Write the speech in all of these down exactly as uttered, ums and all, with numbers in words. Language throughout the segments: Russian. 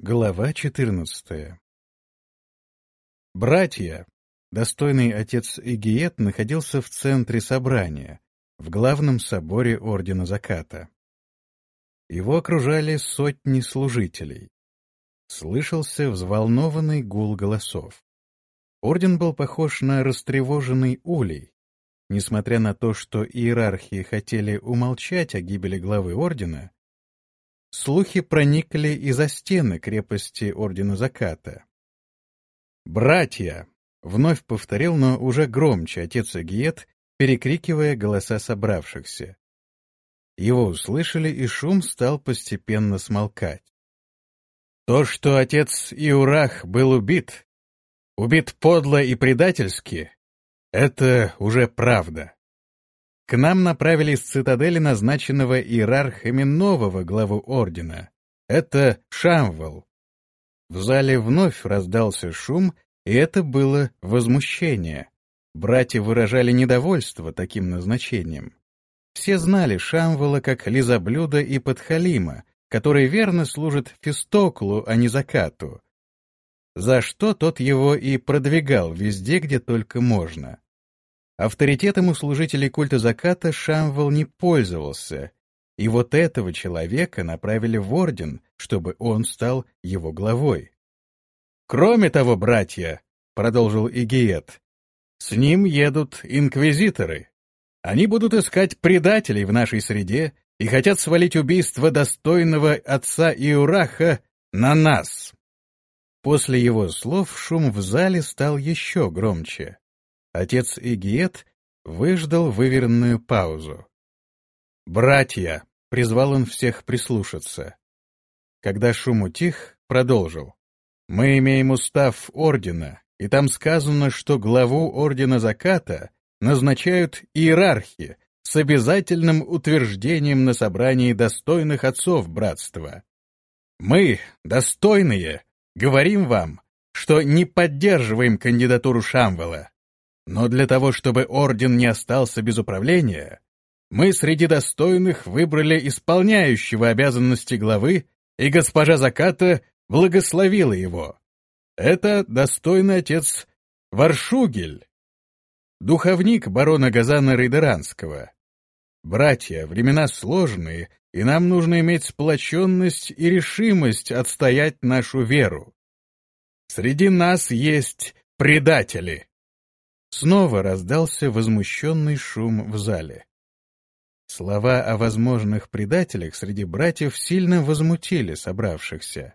Глава четырнадцатая. Братья, достойный отец Игиет находился в центре собрания, в главном соборе Ордена Заката. Его окружали сотни служителей. Слышался взволнованный гул голосов. Орден был похож на растревоженный улей. Несмотря на то, что иерархи хотели умолчать о гибели главы Ордена, слухи проникли и за стены крепости Ордена Заката. «Братья!» — вновь повторил, но уже громче отец Игиет, перекрикивая голоса собравшихся. Его услышали, и шум стал постепенно смолкать. То, что отец Иурах был убит, убит подло и предательски, это уже правда. К нам направили из цитадели назначенного иерархами нового главу ордена. Это Шамвал. В зале вновь раздался шум, и это было возмущение. Братья выражали недовольство таким назначением. Все знали Шамвала как лизоблюда и подхалима, который верно служит Фестоклу, а не Закату, за что тот его и продвигал везде, где только можно. Авторитетом у служителей культа Заката Шамвал не пользовался, и вот этого человека направили в орден, чтобы он стал его главой. «Кроме того, братья», — продолжил Игиет, — «с ним едут инквизиторы. Они будут искать предателей в нашей среде и хотят свалить убийство достойного отца Иураха на нас». После его слов шум в зале стал еще громче. Отец Игиет выждал выверенную паузу. «Братья!» — призвал он всех прислушаться. Когда шум утих, продолжил. «Мы имеем устав ордена, и там сказано, что главу Ордена Заката назначают иерархи с обязательным утверждением на собрании достойных отцов братства. Мы, достойные, говорим вам, что не поддерживаем кандидатуру Шамвала. Но для того, чтобы орден не остался без управления, мы среди достойных выбрали исполняющего обязанности главы, и госпожа Заката благословила его. Это достойный отец Варшугель, духовник барона Газана Рейдеранского. Братья, времена сложные, и нам нужно иметь сплоченность и решимость отстоять нашу веру. Среди нас есть предатели». Снова раздался возмущенный шум в зале. Слова о возможных предателях среди братьев сильно возмутили собравшихся.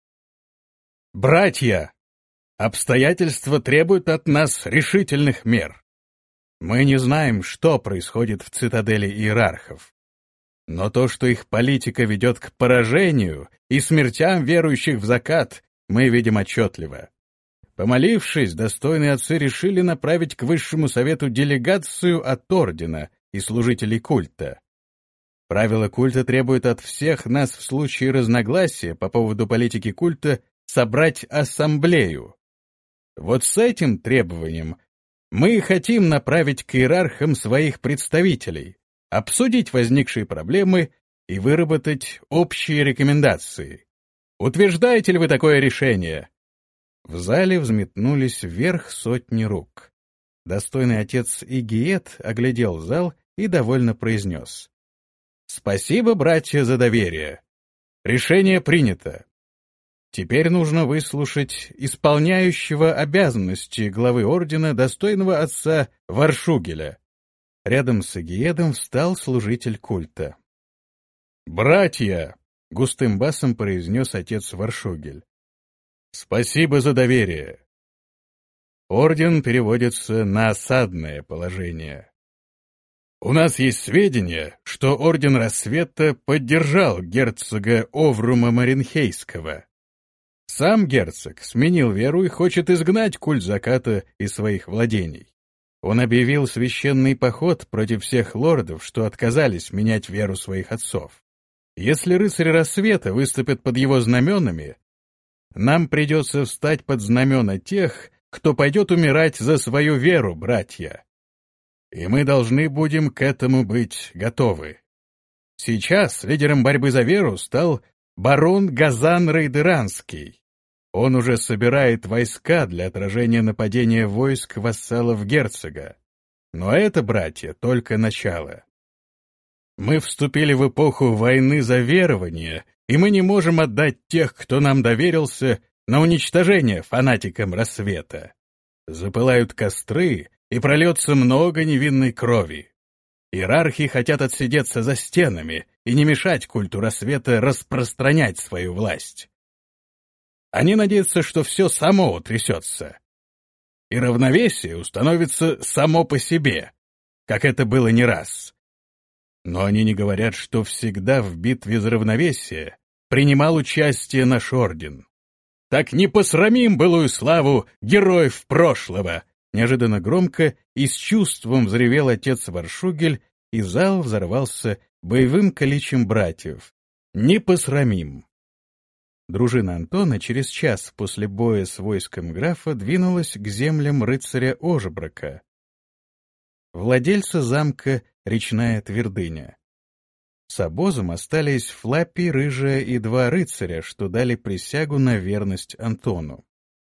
«Братья! Обстоятельства требуют от нас решительных мер. Мы не знаем, что происходит в цитадели иерархов. Но то, что их политика ведет к поражению и смертям верующих в Закат, мы видим отчетливо. Помолившись, достойные отцы решили направить к Высшему Совету делегацию от Ордена и служителей культа. Правила культа требуют от всех нас в случае разногласия по поводу политики культа собрать ассамблею. Вот с этим требованием мы хотим направить к иерархам своих представителей, обсудить возникшие проблемы и выработать общие рекомендации. Утверждаете ли вы такое решение?» В зале взметнулись вверх сотни рук. Достойный отец Игиет оглядел зал и довольно произнес. «Спасибо, братья, за доверие. Решение принято. Теперь нужно выслушать исполняющего обязанности главы ордена достойного отца Варшугеля». Рядом с Игиедом встал служитель культа. «Братья!» — густым басом произнес отец Варшугель. «Спасибо за доверие. Орден переводится на осадное положение. У нас есть сведения, что Орден Рассвета поддержал герцога Оврума Маринхейского. Сам герцог сменил веру и хочет изгнать культ Заката из своих владений. Он объявил священный поход против всех лордов, что отказались менять веру своих отцов. Если рыцари Рассвета выступят под его знаменами, нам придется встать под знамена тех, кто пойдет умирать за свою веру, братья. И мы должны будем к этому быть готовы. Сейчас лидером борьбы за веру стал барон Газан Рейдеранский. Он уже собирает войска для отражения нападения войск вассалов герцога. Но это, братья, только начало. Мы вступили в эпоху войны за верование, и мы не можем отдать тех, кто нам доверился, на уничтожение фанатикам рассвета. Запылают костры, и прольется много невинной крови. Иерархи хотят отсидеться за стенами и не мешать культу рассвета распространять свою власть. Они надеются, что все само утрясется, и равновесие установится само по себе, как это было не раз. Но они не говорят, что всегда в битве за равновесие принимал участие наш орден. Так не посрамим былую славу героев прошлого! Неожиданно громко и с чувством взревел отец Варшугель, и зал взорвался боевым кличем братьев. Не посрамим! Дружина Антона через час после боя с войском графа двинулась к землям рыцаря Ожебрака, владельца замка Речная Твердыня. С обозом остались Флаппи, Рыжая и два рыцаря, что дали присягу на верность Антону.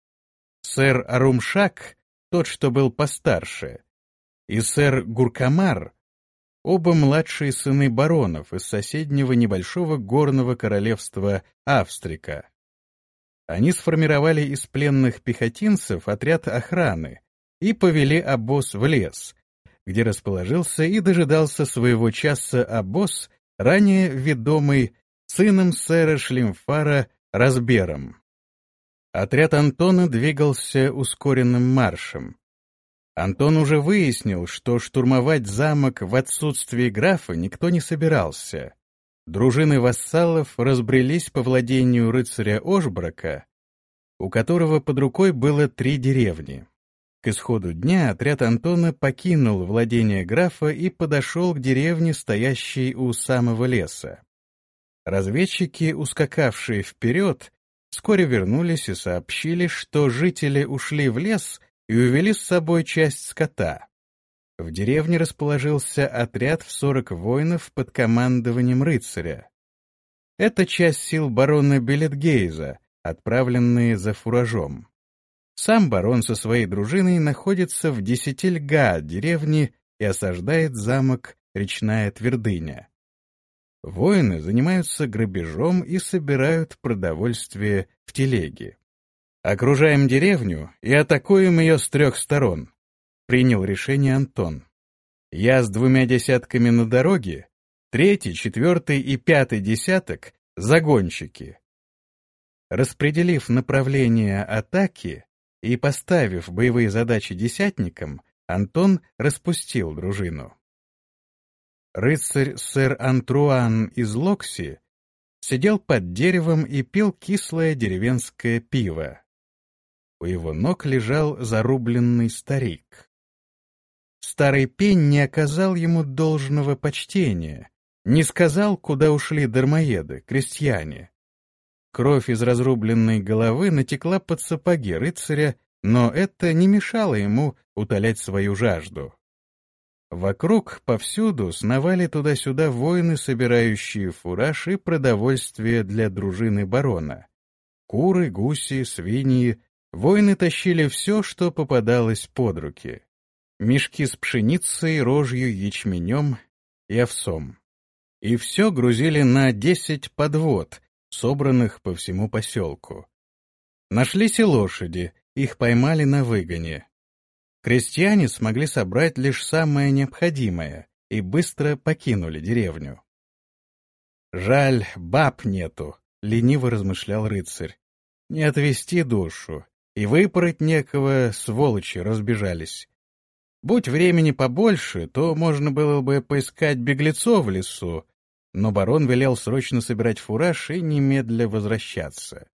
Сэр Арумшак, тот, что был постарше, и сэр Гуркамар, оба младшие сыны баронов из соседнего небольшого горного королевства Австрика. Они сформировали из пленных пехотинцев отряд охраны и повели обоз в лес, где расположился и дожидался своего часа обоз, ранее ведомый сыном сэра Шлимфара Разбером. Отряд Антона двигался ускоренным маршем. Антон уже выяснил, что штурмовать замок в отсутствие графа никто не собирался. Дружины вассалов разбрелись по владению рыцаря Ожбрака, у которого под рукой было три деревни. К исходу дня отряд Антона покинул владение графа и подошел к деревне, стоящей у самого леса. Разведчики, ускакавшие вперед, вскоре вернулись и сообщили, что жители ушли в лес и увели с собой часть скота. В деревне расположился отряд в сорок воинов под командованием рыцаря. Это часть сил барона Белетгейза, отправленные за фуражом. Сам барон со своей дружиной находится в десяти льга от деревни и осаждает замок Речная Твердыня. Воины занимаются грабежом и собирают продовольствие в телеги. «Окружаем деревню и атакуем ее с трех сторон», — принял решение Антон. «Я с двумя десятками на дороге, третий, четвертый и пятый десяток — загонщики». Распределив направление атаки и поставив боевые задачи десятникам, Антон распустил дружину. Рыцарь сэр Антруан из Локси сидел под деревом и пил кислое деревенское пиво. У его ног лежал зарубленный старик. Старый пень не оказал ему должного почтения, не сказал, куда ушли дармоеды, крестьяне. Кровь из разрубленной головы натекла под сапоги рыцаря, но это не мешало ему утолять свою жажду. Вокруг повсюду сновали туда-сюда воины, собирающие фураж и продовольствие для дружины барона. Куры, гуси, свиньи. Воины тащили все, что попадалось под руки. Мешки с пшеницей, рожью, ячменем и овсом. И все грузили на десять подвод, собранных по всему поселку. Нашлись и лошади, их поймали на выгоне. Крестьяне смогли собрать лишь самое необходимое и быстро покинули деревню. «Жаль, баб нету», — лениво размышлял рыцарь. «Не отвести душу, и выпороть некого, сволочи разбежались. Будь времени побольше, то можно было бы поискать беглецов в лесу, но барон велел срочно собирать фураж и немедля возвращаться».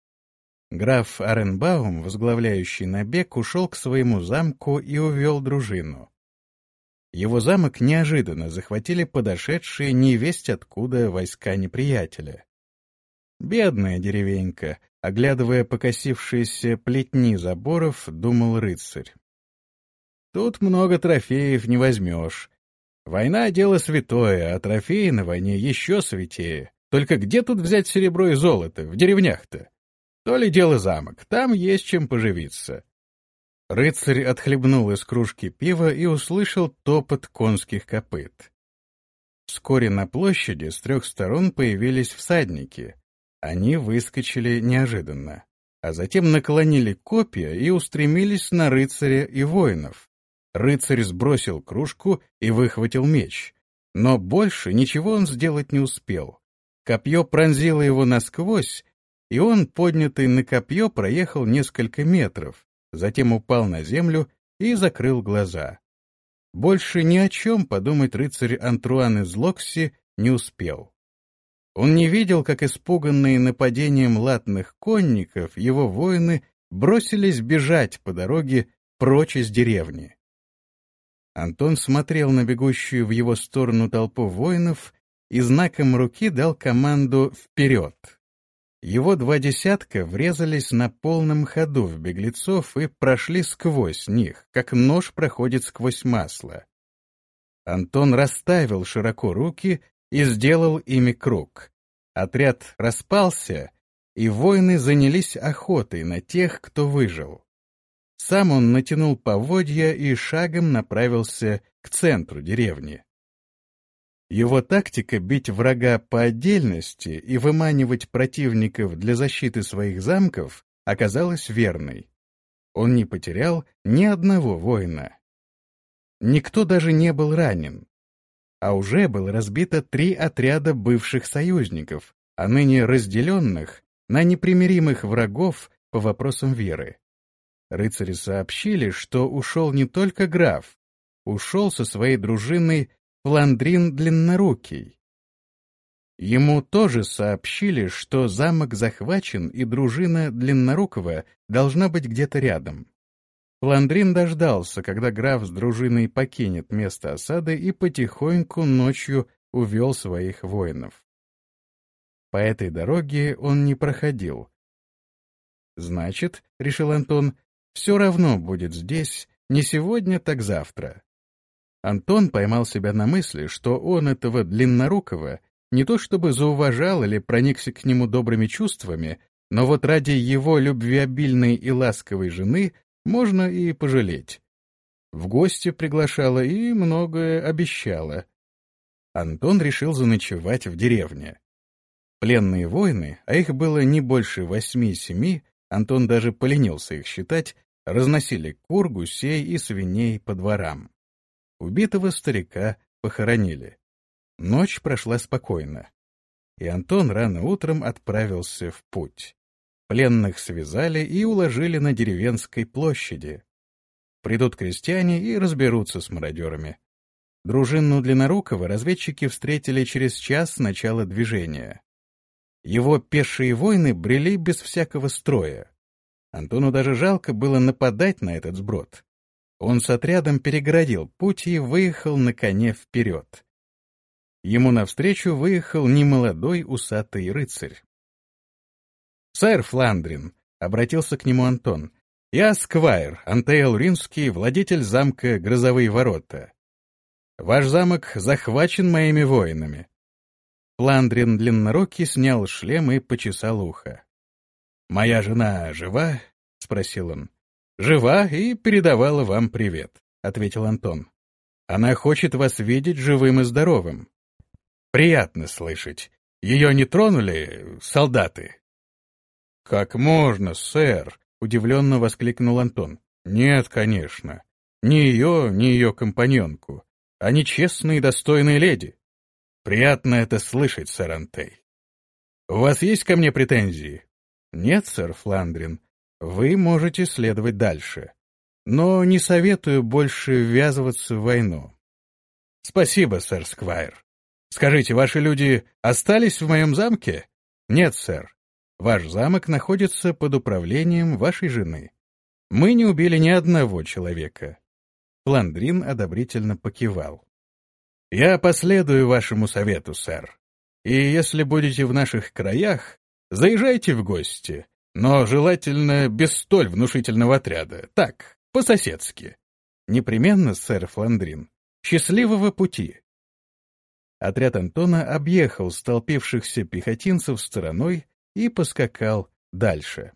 Граф Аренбаум, возглавляющий набег, ушел к своему замку и увел дружину. Его замок неожиданно захватили подошедшие невесть откуда войска неприятеля. «Бедная деревенька», — оглядывая покосившиеся плетни заборов, думал рыцарь. «Тут много трофеев не возьмешь. Война — дело святое, а трофеи на войне еще святее. Только где тут взять серебро и золото? В деревнях-то. То ли дело замок, там есть чем поживиться. Рыцарь отхлебнул из кружки пива и услышал топот конских копыт. Вскоре на площади с трех сторон появились всадники. Они выскочили неожиданно, а затем наклонили копья и устремились на рыцаря и воинов. Рыцарь сбросил кружку и выхватил меч, но больше ничего он сделать не успел. Копье пронзило его насквозь, и он, поднятый на копье, проехал несколько метров, затем упал на землю и закрыл глаза. Больше ни о чем подумать рыцарь Антруан из Локси не успел. Он не видел, как испуганные нападением латных конников его воины бросились бежать по дороге прочь из деревни. Антон смотрел на бегущую в его сторону толпу воинов и знаком руки дал команду «Вперед!». Его два десятка врезались на полном ходу в беглецов и прошли сквозь них, как нож проходит сквозь масло. Антон расставил широко руки и сделал ими круг. Отряд распался, и воины занялись охотой на тех, кто выжил. Сам он натянул поводья и шагом направился к центру деревни. Его тактика бить врага по отдельности и выманивать противников для защиты своих замков оказалась верной. Он не потерял ни одного воина. Никто даже не был ранен. А уже было разбито три отряда бывших союзников, а ныне разделенных на непримиримых врагов по вопросам веры. Рыцари сообщили, что ушел не только граф, ушел со своей дружиной Фландрин Длиннорукий. Ему тоже сообщили, что замок захвачен и дружина Длиннорукого должна быть где-то рядом. Фландрин дождался, когда граф с дружиной покинет место осады и потихоньку ночью увел своих воинов. По этой дороге он не проходил. «Значит, — решил Антон, — все равно будет здесь, не сегодня, так завтра». Антон поймал себя на мысли, что он этого Длиннорукого не то чтобы зауважал или проникся к нему добрыми чувствами, но вот ради его любвеобильной и ласковой жены можно и пожалеть. В гости приглашала и многое обещала. Антон решил заночевать в деревне. Пленные воины, а их было не больше восьми-семи, Антон даже поленился их считать, разносили кур, гусей и свиней по дворам. Убитого старика похоронили. Ночь прошла спокойно, и Антон рано утром отправился в путь. Пленных связали и уложили на деревенской площади. Придут крестьяне и разберутся с мародерами. Дружину Длиннорукого разведчики встретили через час с начала движения. Его пешие воины брели без всякого строя. Антону даже жалко было нападать на этот сброд. Он с отрядом перегородил путь и выехал на коне вперед. Ему навстречу выехал немолодой усатый рыцарь. «Сэр Фландрин», — обратился к нему Антон, — «я Сквайр, Антейл Ринский, владетель замка Грозовые ворота. Ваш замок захвачен моими воинами». Фландрин длиннорукий снял шлем и почесал ухо. «Моя жена жива?» — спросил он. «Жива и передавала вам привет», — ответил Антон. «Она хочет вас видеть живым и здоровым». «Приятно слышать. Ее не тронули солдаты?» «Как можно, сэр?» — удивленно воскликнул Антон. «Нет, конечно. Ни ее, ни ее компаньонку. Они честные и достойные леди. Приятно это слышать, сэр Антей. У вас есть ко мне претензии?» «Нет, сэр Фландрин. Вы можете следовать дальше. Но не советую больше ввязываться в войну». «Спасибо, сэр Сквайр. Скажите, ваши люди остались в моем замке?» «Нет, сэр. Ваш замок находится под управлением вашей жены. Мы не убили ни одного человека». Фландрин одобрительно покивал. «Я последую вашему совету, сэр. И если будете в наших краях, заезжайте в гости, но желательно без столь внушительного отряда. Так, по-соседски». «Непременно, сэр Фландрин. Счастливого пути!» Отряд Антона объехал столпившихся пехотинцев стороной и поскакал дальше.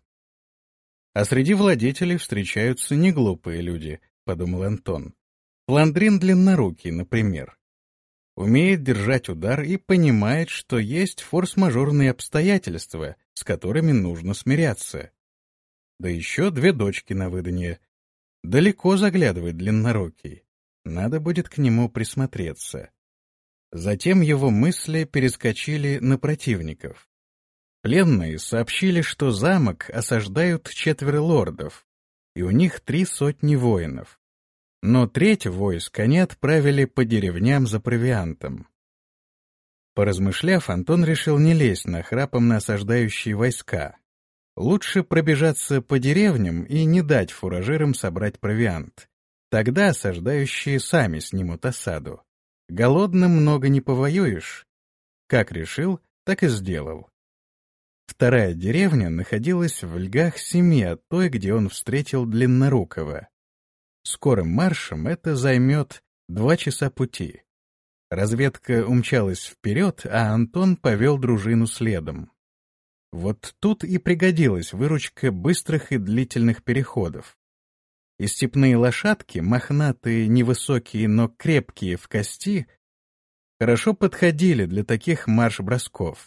«А среди владетелей встречаются неглупые люди», — подумал Антон. «Фландрин длиннорукий, например. Умеет держать удар и понимает, что есть форс-мажорные обстоятельства, с которыми нужно смиряться. Да еще две дочки на выданье. Далеко заглядывает длиннорукий. Надо будет к нему присмотреться». Затем его мысли перескочили на противников. Пленные сообщили, что замок осаждают четверо лордов, и у них три сотни воинов. Но треть войск они отправили по деревням за провиантом. Поразмышляв, Антон решил не лезть нахрапом на осаждающие войска. Лучше пробежаться по деревням и не дать фуражирам собрать провиант. Тогда осаждающие сами снимут осаду. Голодным много не повоюешь. Как решил, так и сделал. Вторая деревня находилась в льгах семи от той, где он встретил Длиннорукого. Скорым маршем это займет два часа пути. Разведка умчалась вперед, а Антон повел дружину следом. Вот тут и пригодилась выручка быстрых и длительных переходов. И степные лошадки, мохнатые, невысокие, но крепкие в кости, хорошо подходили для таких марш-бросков.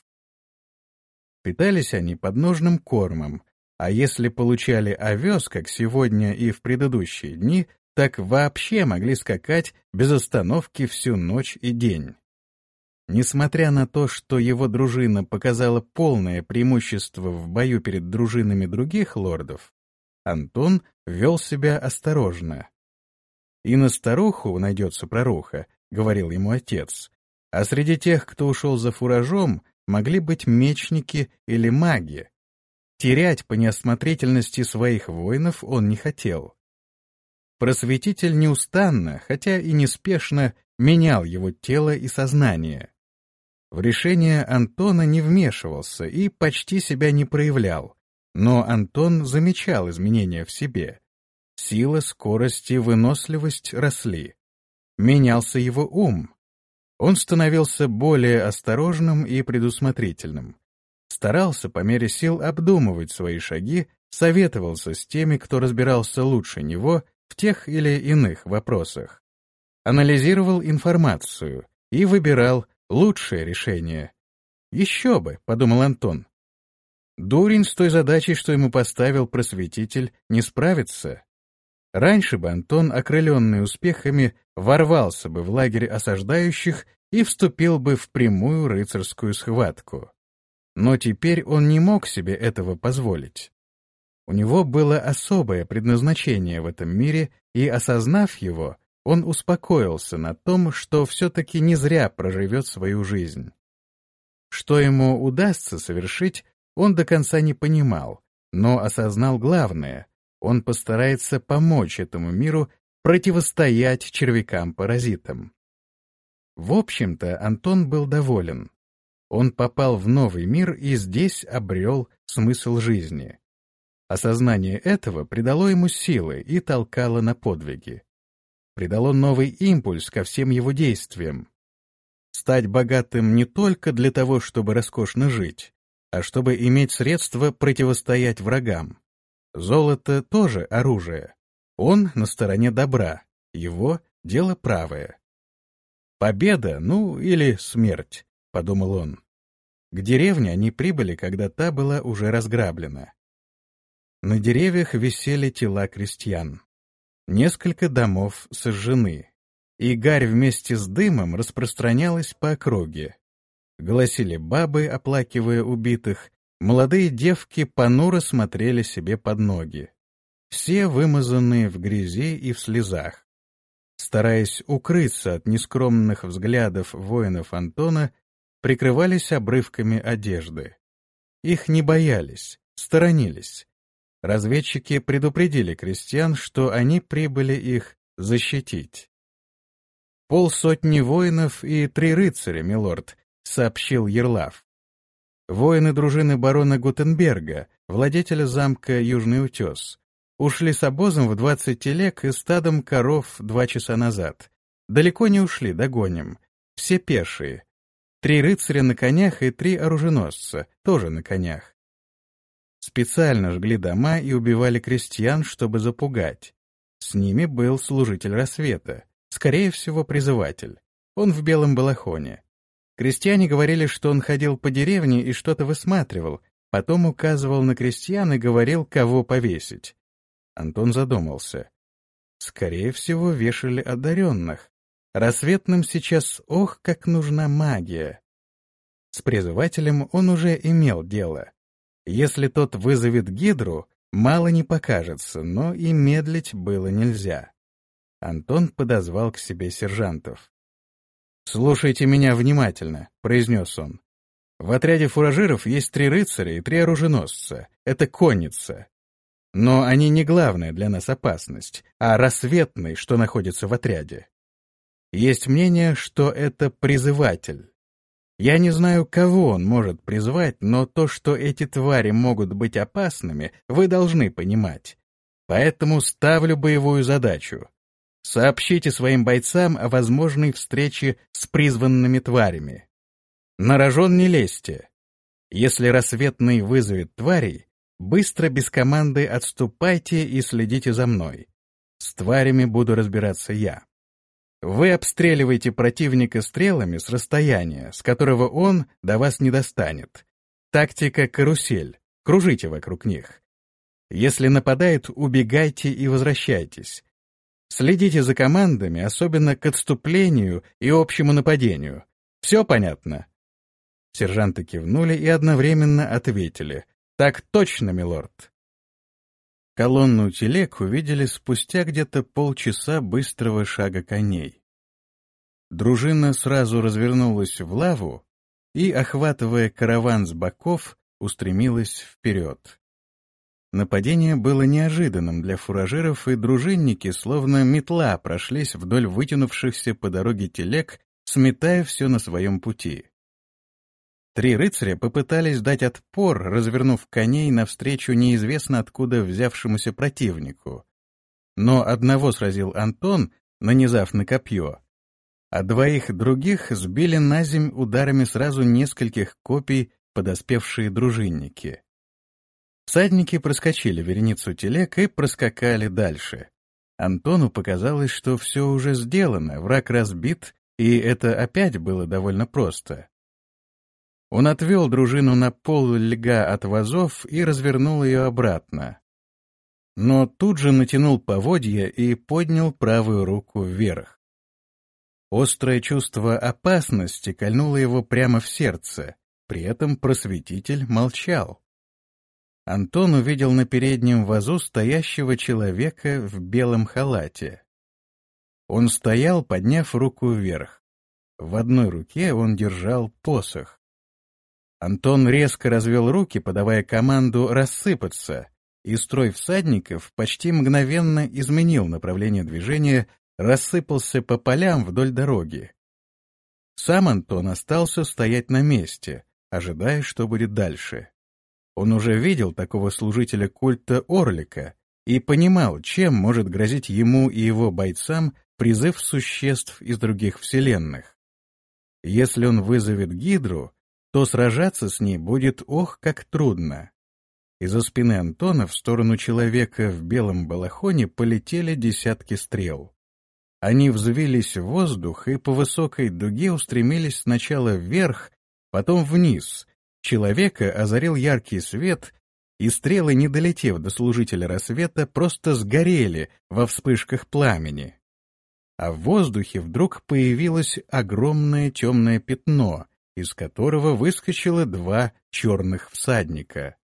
Питались они подножным кормом, а если получали овес, как сегодня и в предыдущие дни, так вообще могли скакать без остановки всю ночь и день. Несмотря на то, что его дружина показала полное преимущество в бою перед дружинами других лордов, Антон вел себя осторожно. «И на старуху найдется проруха», — говорил ему отец, «а среди тех, кто ушел за фуражом, могли быть мечники или маги. Терять по неосмотрительности своих воинов он не хотел». Просветитель неустанно, хотя и неспешно, менял его тело и сознание. В решение Антона не вмешивался и почти себя не проявлял. Но Антон замечал изменения в себе. Сила, скорость и выносливость росли. Менялся его ум. Он становился более осторожным и предусмотрительным. Старался по мере сил обдумывать свои шаги, советовался с теми, кто разбирался лучше него в тех или иных вопросах. Анализировал информацию и выбирал лучшее решение. «Еще бы», — подумал Антон. Дурень с той задачей, что ему поставил просветитель, не справится. Раньше бы Антон, окрыленный успехами, ворвался бы в лагерь осаждающих и вступил бы в прямую рыцарскую схватку. Но теперь он не мог себе этого позволить. У него было особое предназначение в этом мире, и, осознав его, он успокоился на том, что все-таки не зря проживет свою жизнь. Что ему удастся совершить, он до конца не понимал, но осознал главное — он постарается помочь этому миру противостоять червякам-паразитам. В общем-то, Антон был доволен. Он попал в новый мир и здесь обрел смысл жизни. Осознание этого придало ему силы и толкало на подвиги. Придало новый импульс ко всем его действиям. Стать богатым не только для того, чтобы роскошно жить, а чтобы иметь средства противостоять врагам. Золото тоже оружие. Он на стороне добра, его дело правое. Победа, ну или смерть, подумал он. К деревне они прибыли, когда та была уже разграблена. На деревьях висели тела крестьян. Несколько домов сожжены, и гарь вместе с дымом распространялась по округе. Голосили бабы, оплакивая убитых, молодые девки понуро смотрели себе под ноги. Все вымазанные в грязи и в слезах. Стараясь укрыться от нескромных взглядов воинов Антона, прикрывались обрывками одежды. Их не боялись, сторонились. Разведчики предупредили крестьян, что они прибыли их защитить. «Полсотни воинов и три рыцаря, милорд», — сообщил Ярлав. «Воины дружины барона Гутенберга, владетеля замка Южный Утес, ушли с обозом в двадцать телег и стадом коров два часа назад. Далеко не ушли, догоним. Все пешие, Три рыцаря на конях и три оруженосца, тоже на конях. Специально жгли дома и убивали крестьян, чтобы запугать. С ними был служитель рассвета, скорее всего, призыватель. Он в белом балахоне. Крестьяне говорили, что он ходил по деревне и что-то высматривал, потом указывал на крестьян и говорил, кого повесить. Антон задумался. Скорее всего, вешали одаренных. Рассветным сейчас ох, как нужна магия. С призывателем он уже имел дело. Если тот вызовет гидру, мало не покажется, но и медлить было нельзя. Антон подозвал к себе сержантов. «Слушайте меня внимательно», — произнес он. «В отряде фуражиров есть три рыцаря и три оруженосца. Это конница. Но они не главная для нас опасность, а рассветный, что находится в отряде. Есть мнение, что это призыватель. Я не знаю, кого он может призвать, но то, что эти твари могут быть опасными, вы должны понимать. Поэтому ставлю боевую задачу. Сообщите своим бойцам о возможной встрече с призванными тварями. На рожон не лезьте. Если рассветный вызовет тварей, быстро без команды отступайте и следите за мной. С тварями буду разбираться я. Вы обстреливаете противника стрелами с расстояния, с которого он до вас не достанет. Тактика карусель. Кружите вокруг них. Если нападают, убегайте и возвращайтесь. Следите за командами, особенно к отступлению и общему нападению. Все понятно?» Сержанты кивнули и одновременно ответили. «Так точно, милорд». Колонну телег увидели спустя где-то полчаса быстрого шага коней. Дружина сразу развернулась в лаву и, охватывая караван с боков, устремилась вперед. Нападение было неожиданным для фуражиров, и дружинники, словно метла, прошлись вдоль вытянувшихся по дороге телег, сметая все на своем пути. Три рыцаря попытались дать отпор, развернув коней навстречу неизвестно откуда взявшемуся противнику. Но одного сразил Антон, нанизав на копье, а двоих других сбили наземь ударами сразу нескольких копий подоспевшие дружинники. Всадники проскочили вереницу телег и проскакали дальше. Антону показалось, что все уже сделано, враг разбит, и это опять было довольно просто. Он отвел дружину на полльга от вазов и развернул ее обратно. Но тут же натянул поводья и поднял правую руку вверх. Острое чувство опасности кольнуло его прямо в сердце, при этом просветитель молчал. Антон увидел на переднем вазу стоящего человека в белом халате. Он стоял, подняв руку вверх. В одной руке он держал посох. Антон резко развел руки, подавая команду рассыпаться, и строй всадников почти мгновенно изменил направление движения, рассыпался по полям вдоль дороги. Сам Антон остался стоять на месте, ожидая, что будет дальше. Он уже видел такого служителя культа Орлика и понимал, чем может грозить ему и его бойцам призыв существ из других вселенных. Если он вызовет гидру, то сражаться с ней будет ох, как трудно. Из-за спины Антона в сторону человека в белом балахоне полетели десятки стрел. Они взвились в воздух и по высокой дуге устремились сначала вверх, потом вниз. Человека озарил яркий свет, и стрелы, не долетев до служителя рассвета, просто сгорели во вспышках пламени. А в воздухе вдруг появилось огромное темное пятно, из которого выскочило два черных всадника.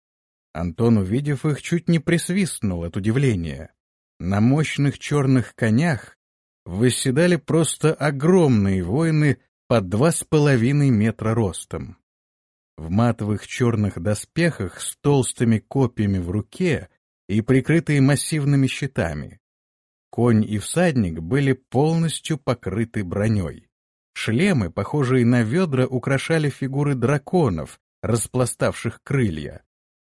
Антон, увидев их, чуть не присвистнул от удивления. На мощных черных конях восседали просто огромные воины по два с половиной метра ростом. В матовых черных доспехах с толстыми копьями в руке и прикрытые массивными щитами. Конь и всадник были полностью покрыты броней. Шлемы, похожие на ведра, украшали фигуры драконов, распластавших крылья.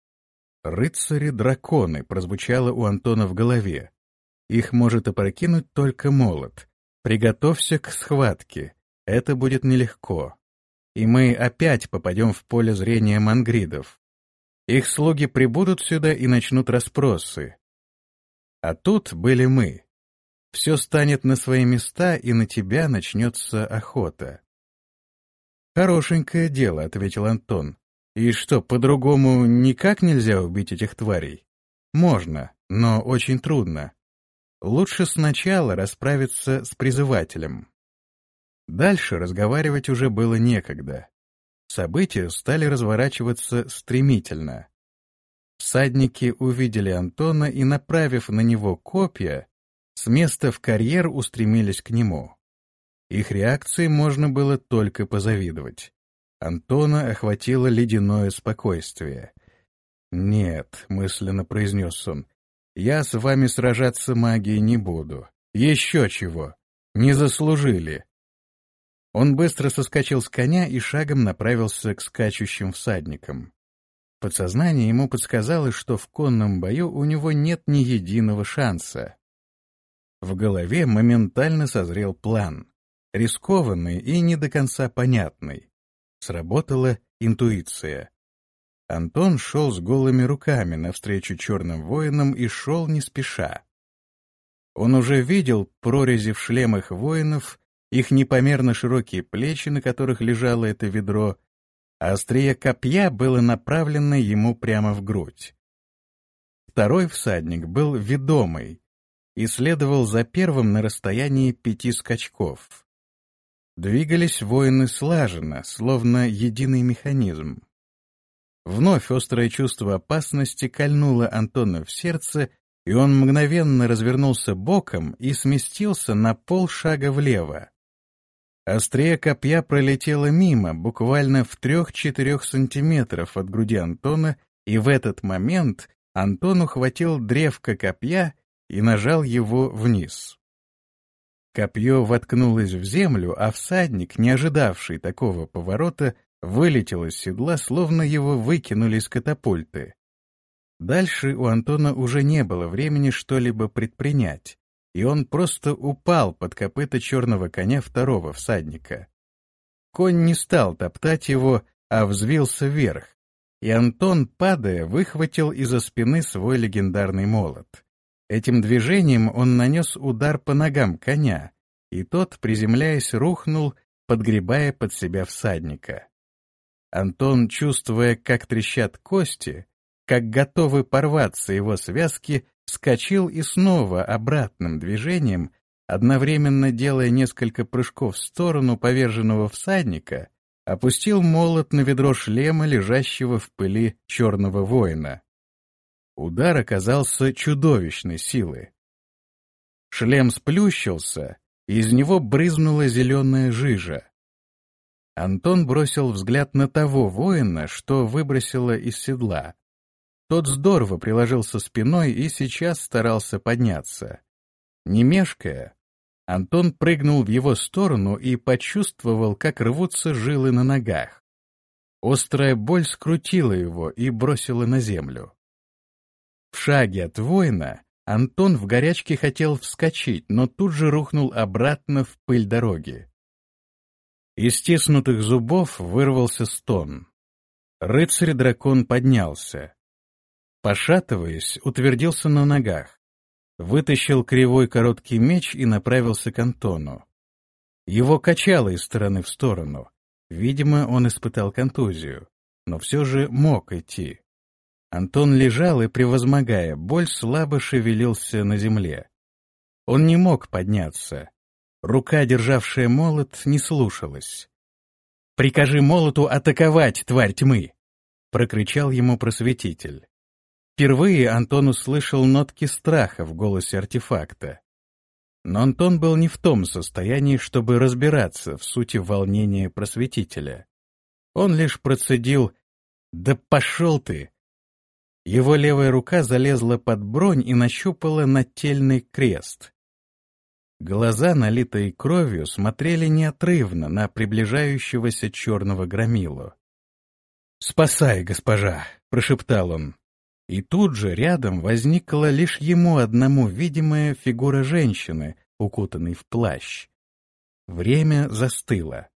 «Рыцари-драконы» прозвучало у Антона в голове. Их может опрокинуть только молот. Приготовься к схватке. Это будет нелегко. и мы опять попадем в поле зрения мангридов. Их слуги прибудут сюда и начнут расспросы. А тут были мы. Все станет на свои места, и на тебя начнется охота. «Хорошенькое дело», — ответил Антон. «И что, по-другому никак нельзя убить этих тварей?» «Можно, но очень трудно. Лучше сначала расправиться с призывателем». Дальше разговаривать уже было некогда. События стали разворачиваться стремительно. Всадники увидели Антона и, направив на него копья, с места в карьер устремились к нему. Их реакции можно было только позавидовать. Антона охватило ледяное спокойствие. «Нет», — мысленно произнес он, — «я с вами сражаться магией не буду. Еще чего. Не заслужили». Он быстро соскочил с коня и шагом направился к скачущим всадникам. Подсознание ему подсказало, что в конном бою у него нет ни единого шанса. В голове моментально созрел план. Рискованный и не до конца понятный. Сработала интуиция. Антон шел с голыми руками навстречу черным воинам и шел не спеша. Он уже видел прорези в шлемах воинов, их непомерно широкие плечи, на которых лежало это ведро, а острие копья было направлено ему прямо в грудь. Второй всадник был ведомый и следовал за первым на расстоянии пяти скачков. Двигались воины слаженно, словно единый механизм. Вновь острое чувство опасности кольнуло Антона в сердце, и он мгновенно развернулся боком и сместился на полшага влево. Острие копья пролетело мимо, буквально в трех-четырех сантиметров от груди Антона, и в этот момент Антон ухватил древко копья и нажал его вниз. Копье воткнулось в землю, а всадник, не ожидавший такого поворота, вылетел из седла, словно его выкинули из катапульты. Дальше у Антона уже не было времени что-либо предпринять, и он просто упал под копыта черного коня второго всадника. Конь не стал топтать его, а взвился вверх, и Антон, падая, выхватил из-за спины свой легендарный молот. Этим движением он нанес удар по ногам коня, и тот, приземляясь, рухнул, подгребая под себя всадника. Антон, чувствуя, как трещат кости, как готовы порваться его связки, вскочил и снова обратным движением, одновременно делая несколько прыжков в сторону поверженного всадника, опустил молот на ведро шлема, лежащего в пыли черного воина. Удар оказался чудовищной силы. Шлем сплющился, и из него брызнула зеленая жижа. Антон бросил взгляд на того воина, что выбросило из седла. Тот здорово приложился спиной и сейчас старался подняться. Не мешкая, Антон прыгнул в его сторону и почувствовал, как рвутся жилы на ногах. Острая боль скрутила его и бросила на землю. В шаге от воина Антон в горячке хотел вскочить, но тут же рухнул обратно в пыль дороги. Из стиснутых зубов вырвался стон. Рыцарь-дракон поднялся. Пошатываясь, утвердился на ногах, вытащил кривой короткий меч и направился к Антону. Его качало из стороны в сторону. Видимо, он испытал контузию, но все же мог идти. Антон лежал и, превозмогая боль, слабо шевелился на земле. Он не мог подняться. Рука, державшая молот, не слушалась. «Прикажи молоту атаковать, тварь тьмы!» — прокричал ему просветитель. Впервые Антон услышал нотки страха в голосе артефакта. Но Антон был не в том состоянии, чтобы разбираться в сути волнения просветителя. Он лишь процедил: «Да пошел ты!» Его левая рука залезла под бронь и нащупала нательный крест. Глаза, налитые кровью, смотрели неотрывно на приближающегося черного громилу. «Спасай, госпожа!» — прошептал он. И тут же рядом возникла лишь ему одному видимая фигура женщины, укутанной в плащ. Время застыло.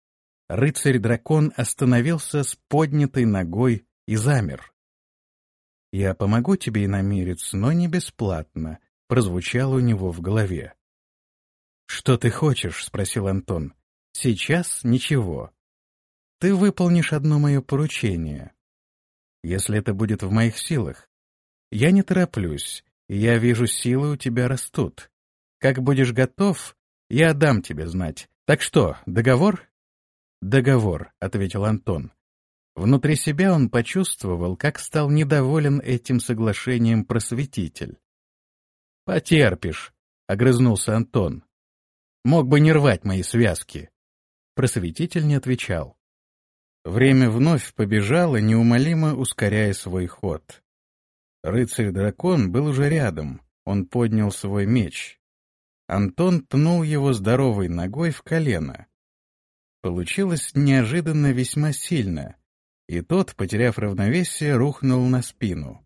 Рыцарь-дракон остановился с поднятой ногой и замер. «Я помогу тебе, иномирец, но не бесплатно», — прозвучало у него в голове. «Что ты хочешь?» — спросил Антон. «Сейчас ничего. Ты выполнишь одно мое поручение. Если это будет в моих силах. Я не тороплюсь, и я вижу, силы у тебя растут. Как будешь готов, я дам тебе знать. Так что, договор?» «Договор», — ответил Антон. Внутри себя он почувствовал, как стал недоволен этим соглашением просветитель. «Потерпишь», — огрызнулся Антон. «Мог бы не рвать мои связки». Просветитель не отвечал. Время вновь побежало, неумолимо ускоряя свой ход. Рыцарь-дракон был уже рядом, он поднял свой меч. Антон пнул его здоровой ногой в колено. Получилось неожиданно весьма сильно, и тот, потеряв равновесие, рухнул на спину.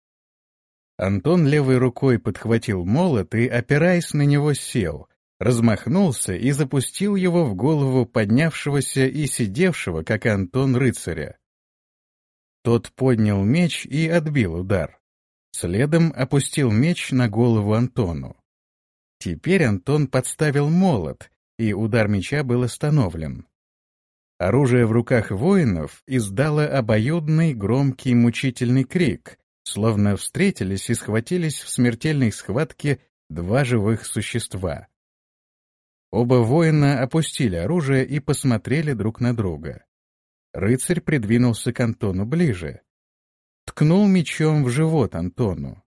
Антон левой рукой подхватил молот и, опираясь на него, сел, размахнулся и запустил его в голову поднявшегося и сидевшего, как Антон, рыцаря. Тот поднял меч и отбил удар. Следом опустил меч на голову Антону. Теперь Антон подставил молот, и удар меча был остановлен. Оружие в руках воинов издало обоюдный громкий мучительный крик, словно встретились и схватились в смертельной схватке два живых существа. Оба воина опустили оружие и посмотрели друг на друга. Рыцарь придвинулся к Антону ближе. Ткнул мечом в живот Антону.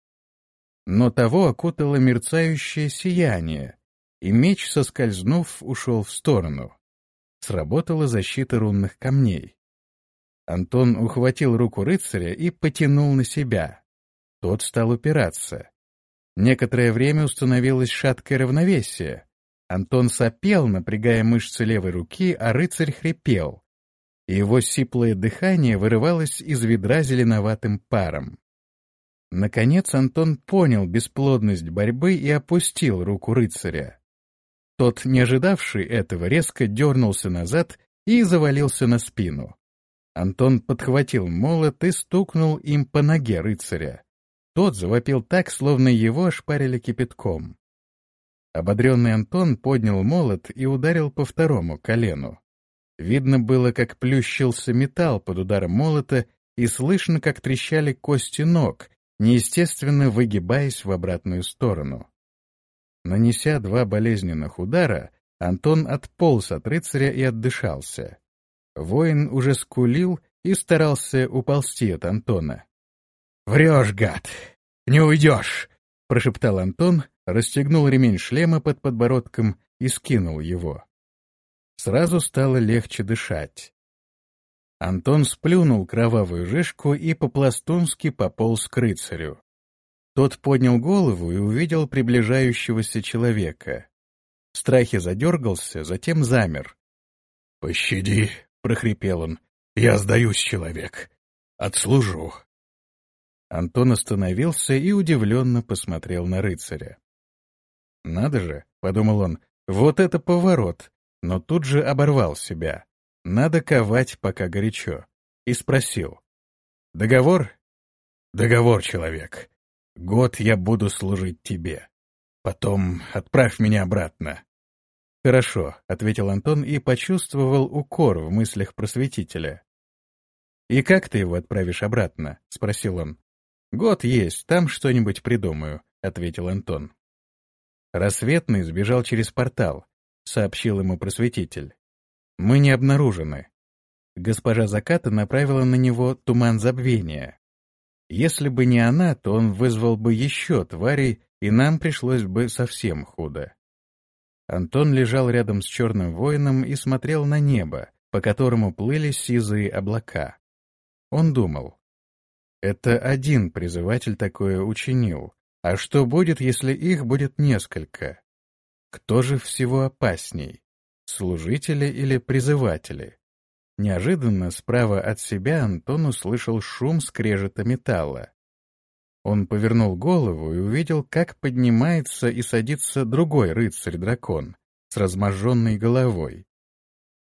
Но того окутало мерцающее сияние, и меч, соскользнув, ушел в сторону. Сработала защита рунных камней. Антон ухватил руку рыцаря и потянул на себя. Тот стал упираться. Некоторое время установилось шаткое равновесие. Антон сопел, напрягая мышцы левой руки, а рыцарь хрипел. Его сиплое дыхание вырывалось из ведра зеленоватым паром. Наконец Антон понял бесплодность борьбы и опустил руку рыцаря. Тот, не ожидавший этого, резко дернулся назад и завалился на спину. Антон подхватил молот и стукнул им по ноге рыцаря. Тот завопил так, словно его ошпарили кипятком. Ободренный Антон поднял молот и ударил по второму колену. Видно было, как плющился металл под ударом молота, и слышно, как трещали кости ног, неестественно выгибаясь в обратную сторону. Нанеся два болезненных удара, Антон отполз от рыцаря и отдышался. Воин уже скулил и старался уползти от Антона. «Врешь, гад! Не уйдешь!» — прошептал Антон, расстегнул ремень шлема под подбородком и скинул его. Сразу стало легче дышать. Антон сплюнул кровавую жижку и по-пластунски пополз к рыцарю. Тот поднял голову и увидел приближающегося человека. В страхе задергался, затем замер. «Пощади», — прохрипел он, — «я сдаюсь, человек. Отслужу». Антон остановился и удивленно посмотрел на рыцаря. «Надо же», — подумал он, — «вот это поворот», но тут же оборвал себя. «Надо ковать, пока горячо». И спросил. «Договор?» «Договор, человек. Год я буду служить тебе. Потом отправь меня обратно». «Хорошо», — ответил Антон и почувствовал укор в мыслях просветителя. «И как ты его отправишь обратно?» — спросил он. «Год есть, там что-нибудь придумаю», — ответил Антон. «Рассветный сбежал через портал», — сообщил ему просветитель. «Мы не обнаружены». Госпожа Заката направила на него туман забвения. Если бы не она, то он вызвал бы еще тварей, и нам пришлось бы совсем худо. Антон лежал рядом с черным воином и смотрел на небо, по которому плыли сизые облака. Он думал, это один призыватель такое учинил, а что будет, если их будет несколько? Кто же всего опасней, служители или призыватели? Неожиданно справа от себя Антон услышал шум скрежета металла. Он повернул голову и увидел, как поднимается и садится другой рыцарь-дракон с разможженной головой.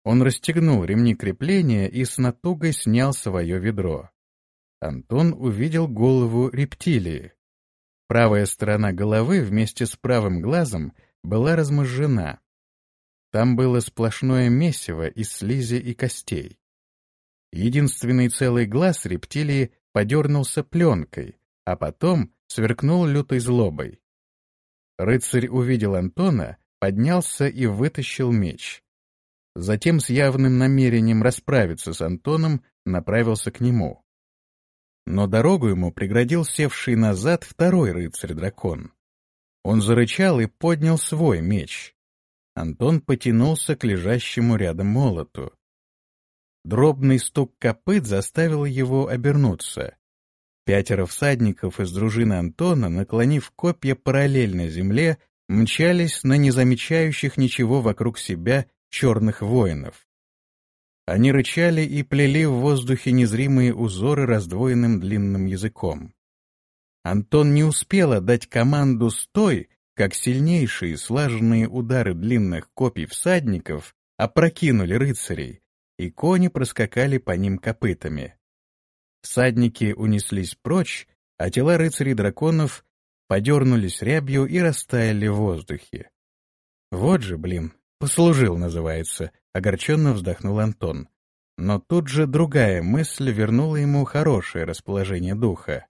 Он расстегнул ремни крепления и с натугой снял свое ведро. Антон увидел голову рептилии. Правая сторона головы вместе с правым глазом была размозжена. Там было сплошное месиво из слизи и костей. Единственный целый глаз рептилии подернулся пленкой, а потом сверкнул лютой злобой. Рыцарь увидел Антона, поднялся и вытащил меч. Затем с явным намерением расправиться с Антоном направился к нему. Но дорогу ему преградил севший назад второй рыцарь-дракон. Он зарычал и поднял свой меч. Антон потянулся к лежащему рядом молоту. Дробный стук копыт заставил его обернуться. Пятеро всадников из дружины Антона, наклонив копья параллельно земле, мчались на незамечающих ничего вокруг себя черных воинов. Они рычали и плели в воздухе незримые узоры раздвоенным длинным языком. Антон не успел отдать команду «стой», как сильнейшие слаженные удары длинных копий всадников опрокинули рыцарей, и кони проскакали по ним копытами. Всадники унеслись прочь, а тела рыцарей-драконов подернулись рябью и растаяли в воздухе. «Вот же, блин, послужил, называется», — огорченно вздохнул Антон. Но тут же другая мысль вернула ему хорошее расположение духа.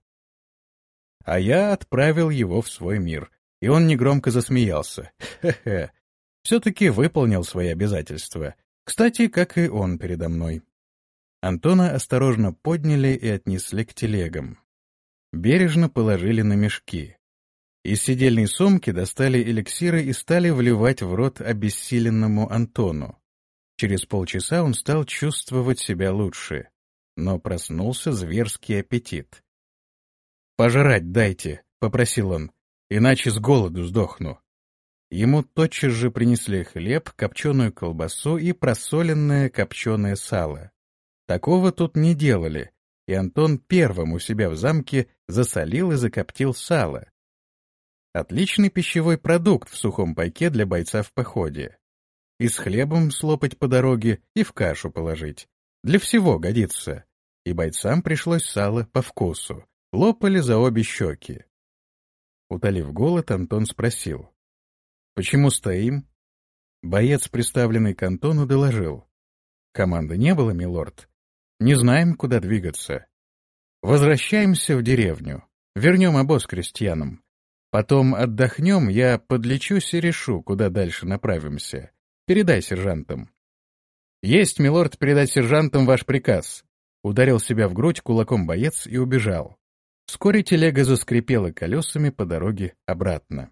А я отправил его в свой мир, и он негромко засмеялся. Хе-хе. Все-таки выполнил свои обязательства. Кстати, как и он передо мной. Антона осторожно подняли и отнесли к телегам. Бережно положили на мешки. Из седельной сумки достали эликсиры и стали вливать в рот обессиленному Антону. Через полчаса он стал чувствовать себя лучше, но проснулся зверский аппетит. «Пожрать дайте», — попросил он, — «иначе с голоду сдохну». Ему тотчас же принесли хлеб, копченую колбасу и просоленное копченое сало. Такого тут не делали, и Антон первым у себя в замке засолил и закоптил сало. Отличный пищевой продукт в сухом пайке для бойца в походе. И с хлебом слопать по дороге, и в кашу положить. Для всего годится. И бойцам пришлось сало по вкусу. Лопали за обе щеки. Утолив голод, Антон спросил: «Почему стоим?» Боец, приставленный к Антону, доложил: «Команды не было, милорд. Не знаем, куда двигаться. Возвращаемся в деревню. Вернем обоз крестьянам. Потом отдохнем, я подлечусь и решу, куда дальше направимся. Передай сержантам». «Есть, милорд, передать сержантам ваш приказ», — ударил себя в грудь кулаком боец и убежал. Вскоре телега заскрипела колесами по дороге обратно.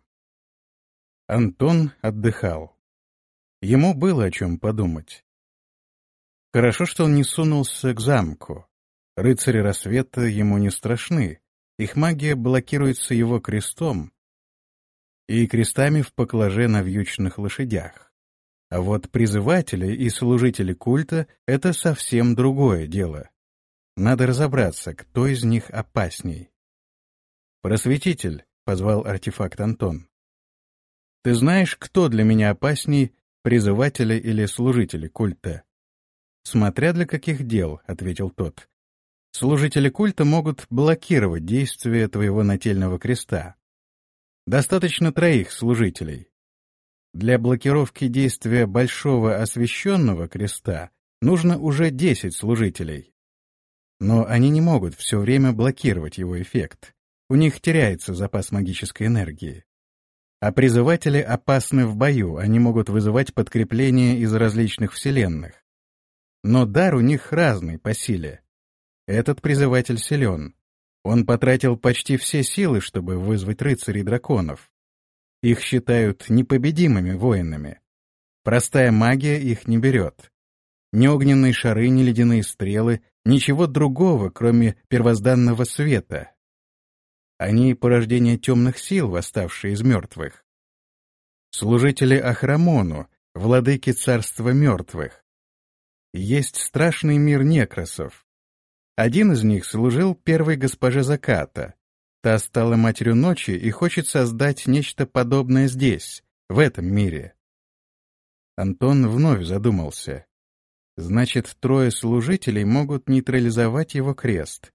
Антон отдыхал. Ему было о чем подумать. Хорошо, что он не сунулся к замку. Рыцари рассвета ему не страшны, их магия блокируется его крестом и крестами в поклаже на вьючных лошадях. А вот призыватели и служители культа — это совсем другое дело. Надо разобраться, кто из них опасней. «Просветитель», — позвал артефакт Антон, — «ты знаешь, кто для меня опасней, призыватели или служители культа?» «Смотря для каких дел», — ответил тот. «Служители культа могут блокировать действие твоего нательного креста. Достаточно троих служителей. Для блокировки действия большого освященного креста нужно уже десять служителей. Но они не могут все время блокировать его эффект. У них теряется запас магической энергии. А призыватели опасны в бою, они могут вызывать подкрепление из различных вселенных. Но дар у них разный по силе. Этот призыватель силен. Он потратил почти все силы, чтобы вызвать рыцарей драконов. Их считают непобедимыми воинами. Простая магия их не берет. Ни огненные шары, ни ледяные стрелы, ничего другого, кроме первозданного света. Они — порождение темных сил, восставшие из мертвых. Служители Ахрамону, владыки царства мертвых. Есть страшный мир некросов. Один из них служил первой госпоже Заката. Та стала матерью ночи и хочет создать нечто подобное здесь, в этом мире. Антон вновь задумался. Значит, трое служителей могут нейтрализовать его крест.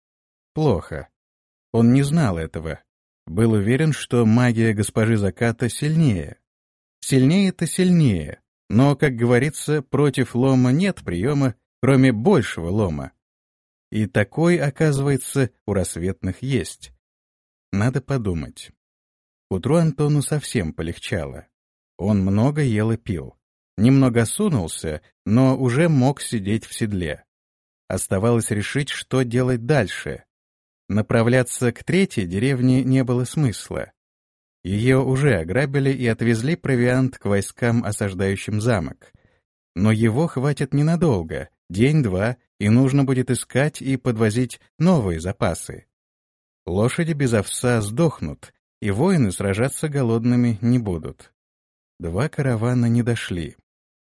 Плохо. Он не знал этого. Был уверен, что магия госпожи Заката сильнее. Сильнее-то сильнее, но, как говорится, против лома нет приема, кроме большего лома. И такой, оказывается, у рассветных есть. Надо подумать. К утру Антону совсем полегчало. Он много ел и пил. Немного осунулся, но уже мог сидеть в седле. Оставалось решить, что делать дальше. Направляться к третьей деревне не было смысла. Ее уже ограбили и отвезли провиант к войскам, осаждающим замок. Но его хватит ненадолго, день-два, и нужно будет искать и подвозить новые запасы. Лошади без овса сдохнут, и воины сражаться голодными не будут. Два каравана не дошли.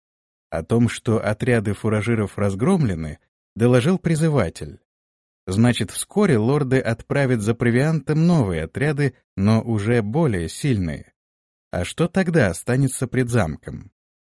О том, что отряды фуражиров разгромлены, доложил призыватель. Значит, вскоре лорды отправят за провиантом новые отряды, но уже более сильные. А что тогда останется пред замком?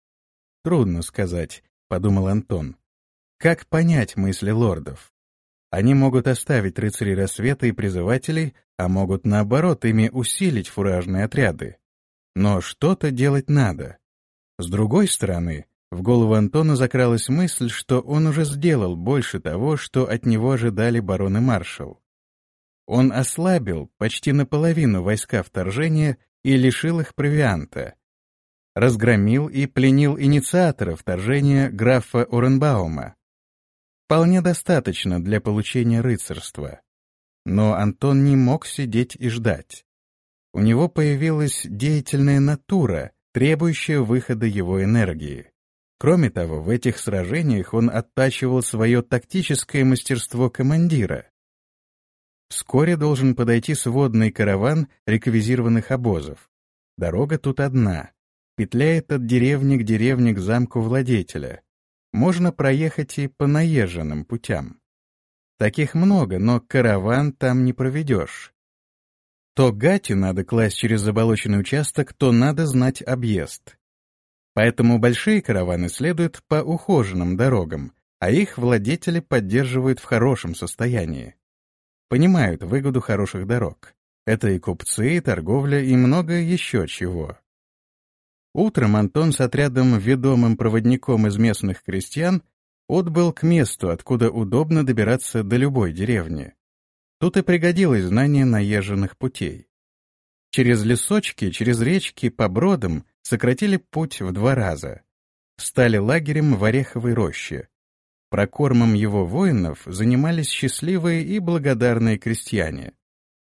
Трудно сказать, — подумал Антон. Как понять мысли лордов? Они могут оставить рыцарей рассвета и призывателей, а могут, наоборот, ими усилить фуражные отряды. Но что-то делать надо. С другой стороны, в голову Антона закралась мысль, что он уже сделал больше того, что от него ожидали барон и маршал. Он ослабил почти наполовину войска вторжения и лишил их провианта. Разгромил и пленил инициатора вторжения графа Оренбаума. Вполне достаточно для получения рыцарства. Но Антон не мог сидеть и ждать. У него появилась деятельная натура, требующая выхода его энергии. Кроме того, в этих сражениях он оттачивал свое тактическое мастерство командира. Вскоре должен подойти сводный караван реквизированных обозов. Дорога тут одна, петляет от деревни к деревне к замку владетеля. Можно проехать и по наезженным путям. Таких много, но караван там не проведешь. То гати надо класть через заболоченный участок, то надо знать объезд. Поэтому большие караваны следуют по ухоженным дорогам, а их владетели поддерживают в хорошем состоянии. Понимают выгоду хороших дорог. Это и купцы, и торговля, и много еще чего. Утром Антон с отрядом, ведомым проводником из местных крестьян, отбыл к месту, откуда удобно добираться до любой деревни. Тут и пригодилось знание наезженных путей. Через лесочки, через речки, по бродам сократили путь в два раза. Встали лагерем в Ореховой роще. Прокормом его воинов занимались счастливые и благодарные крестьяне.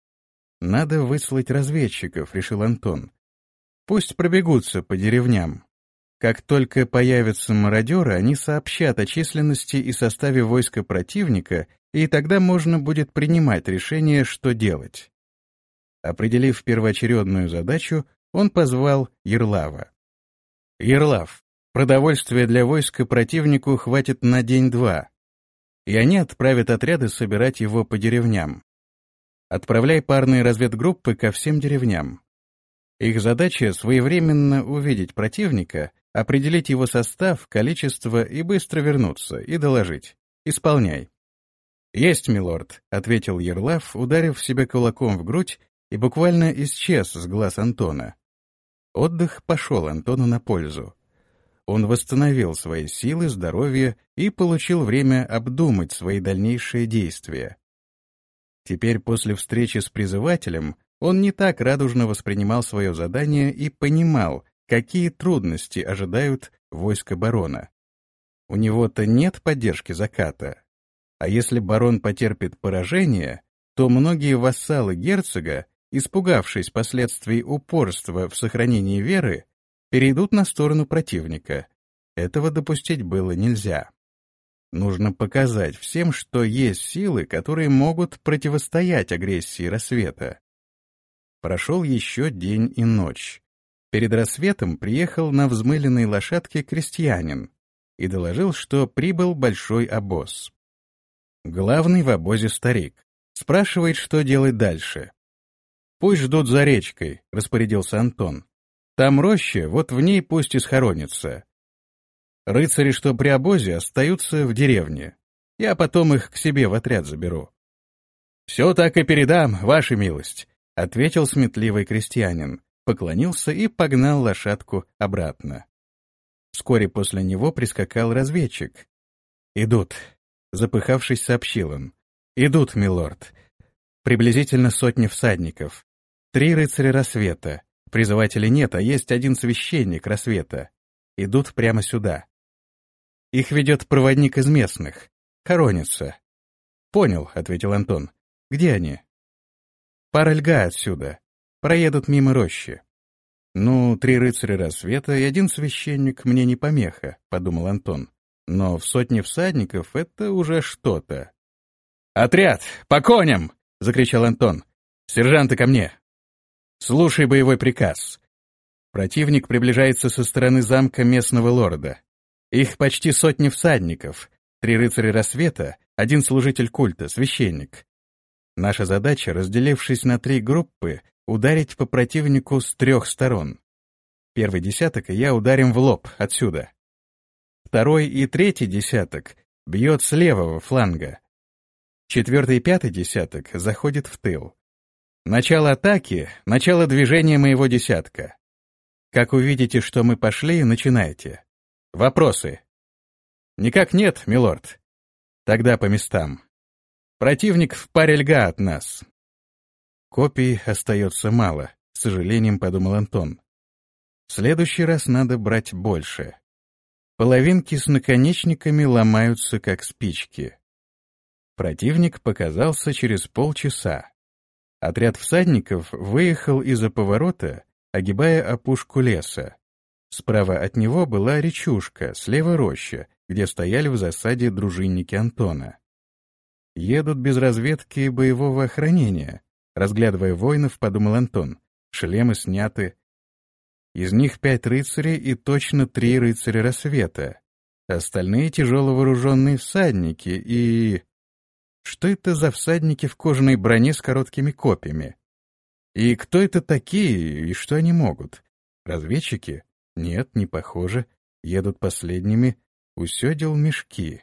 «Надо выслать разведчиков», — решил Антон. «Пусть пробегутся по деревням. Как только появятся мародеры, они сообщат о численности и составе войска противника, и тогда можно будет принимать решение, что делать». Определив первоочередную задачу, он позвал Ярлава. «Ярлав, продовольствия для войска противнику хватит на день-два, и они отправят отряды собирать его по деревням. Отправляй парные разведгруппы ко всем деревням. Их задача — своевременно увидеть противника, определить его состав, количество и быстро вернуться, и доложить. Исполняй». «Есть, милорд», — ответил Ярлав, ударив себя кулаком в грудь, и буквально исчез с глаз Антона. Отдых пошел Антону на пользу. Он восстановил свои силы, здоровье и получил время обдумать свои дальнейшие действия. Теперь, после встречи с призывателем, он не так радужно воспринимал свое задание и понимал, какие трудности ожидают войска барона. У него-то нет поддержки Заката. А если барон потерпит поражение, то многие вассалы герцога, испугавшись последствий упорства в сохранении веры, перейдут на сторону противника. Этого допустить было нельзя. Нужно показать всем, что есть силы, которые могут противостоять агрессии рассвета. Прошел еще день и ночь. Перед рассветом приехал на взмыленной лошадке крестьянин и доложил, что прибыл большой обоз. Главный в обозе старик. Спрашивает, что делать дальше. «Пусть ждут за речкой», — распорядился Антон. «Там роща, вот в ней пусть и схоронятся». Рыцари, что при обозе, остаются в деревне. Я потом их к себе в отряд заберу». «Все так и передам, ваша милость», — ответил сметливый крестьянин, поклонился и погнал лошадку обратно. Вскоре после него прискакал разведчик. «Идут», — запыхавшись, сообщил он. «Идут, милорд. Приблизительно сотня всадников. Три рыцаря рассвета. Призывателей нет, а есть один священник рассвета. Идут прямо сюда. Их ведет проводник из местных. Хоронится». «Понял», — ответил Антон. «Где они?» «Пара льга отсюда. Проедут мимо рощи». «Ну, три рыцаря рассвета и один священник мне не помеха», — подумал Антон. «Но в сотне всадников это уже что-то». «Отряд! По коням!» — закричал Антон. «Сержанты, ко мне! Слушай боевой приказ. Противник приближается со стороны замка местного лорда. Их почти сотни всадников, три рыцаря рассвета, один служитель культа, священник. Наша задача, разделившись на три группы, ударить по противнику с трех сторон. Первый десяток я ударим в лоб, отсюда. Второй и третий десяток бьет с левого фланга. Четвертый и пятый десяток заходит в тыл. Начало атаки, начало движения моего десятка. Как увидите, что мы пошли, начинайте. Вопросы? Никак нет, милорд. Тогда по местам. Противник в паре льга от нас. Копий остается мало, с сожалением подумал Антон. В следующий раз надо брать больше. Половинки с наконечниками ломаются, как спички. Противник показался через полчаса. Отряд всадников выехал из-за поворота, огибая опушку леса. Справа от него была речушка, слева роща, где стояли в засаде дружинники Антона. Едут без разведки и боевого охранения. Разглядывая воинов, подумал Антон. Шлемы сняты. Из них пять рыцарей и точно три рыцаря рассвета. Остальные тяжело вооруженные всадники и... Что это за всадники в кожаной броне с короткими копьями? И кто это такие, и что они могут? Разведчики? Нет, не похоже. Едут последними. У сёдел мешки.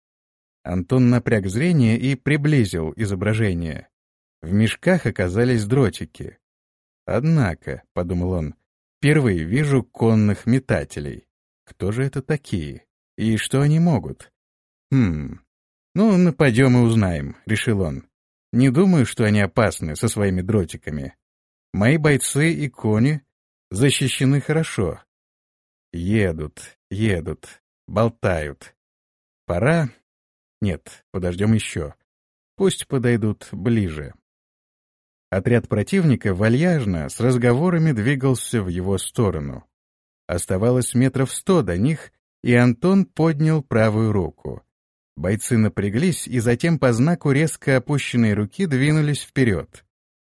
Антон напряг зрение и приблизил изображение. В мешках оказались дротики. «Однако», — подумал он, — «впервые вижу конных метателей. Кто же это такие? И что они могут? Хм, ну, нападем и узнаем», — решил он. «Не думаю, что они опасны со своими дротиками. Мои бойцы и кони защищены хорошо. Едут, едут, болтают. Пора? Нет, подождем еще. Пусть подойдут ближе». Отряд противника вальяжно с разговорами двигался в его сторону. Оставалось метров сто до них, и Антон поднял правую руку. Бойцы напряглись и затем по знаку резко опущенной руки двинулись вперед.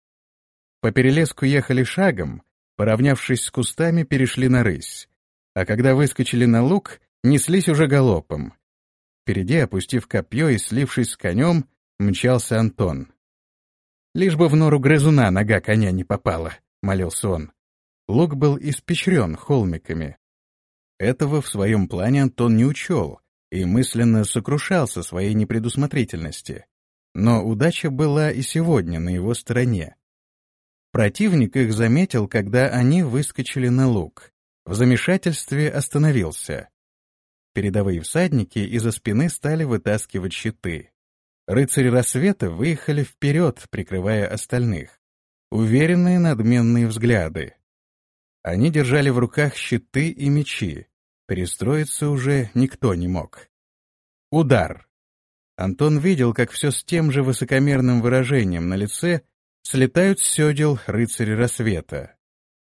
По перелеску ехали шагом, поравнявшись с кустами, перешли на рысь, а когда выскочили на луг, неслись уже галопом. Впереди, опустив копье и слившись с конем, мчался Антон. «Лишь бы в нору грызуна нога коня не попала», — молился он. Луг был испещрен холмиками. Этого в своем плане Антон не учел и мысленно сокрушался своей непредусмотрительности. Но удача была и сегодня на его стороне. Противник их заметил, когда они выскочили на луг. В замешательстве остановился. Передовые всадники из-за спины стали вытаскивать щиты. Рыцари рассвета выехали вперед, прикрывая остальных. Уверенные надменные взгляды. Они держали в руках щиты и мечи. Перестроиться уже никто не мог. Удар. Антон видел, как все с тем же высокомерным выражением на лице слетают с сёдел рыцари рассвета.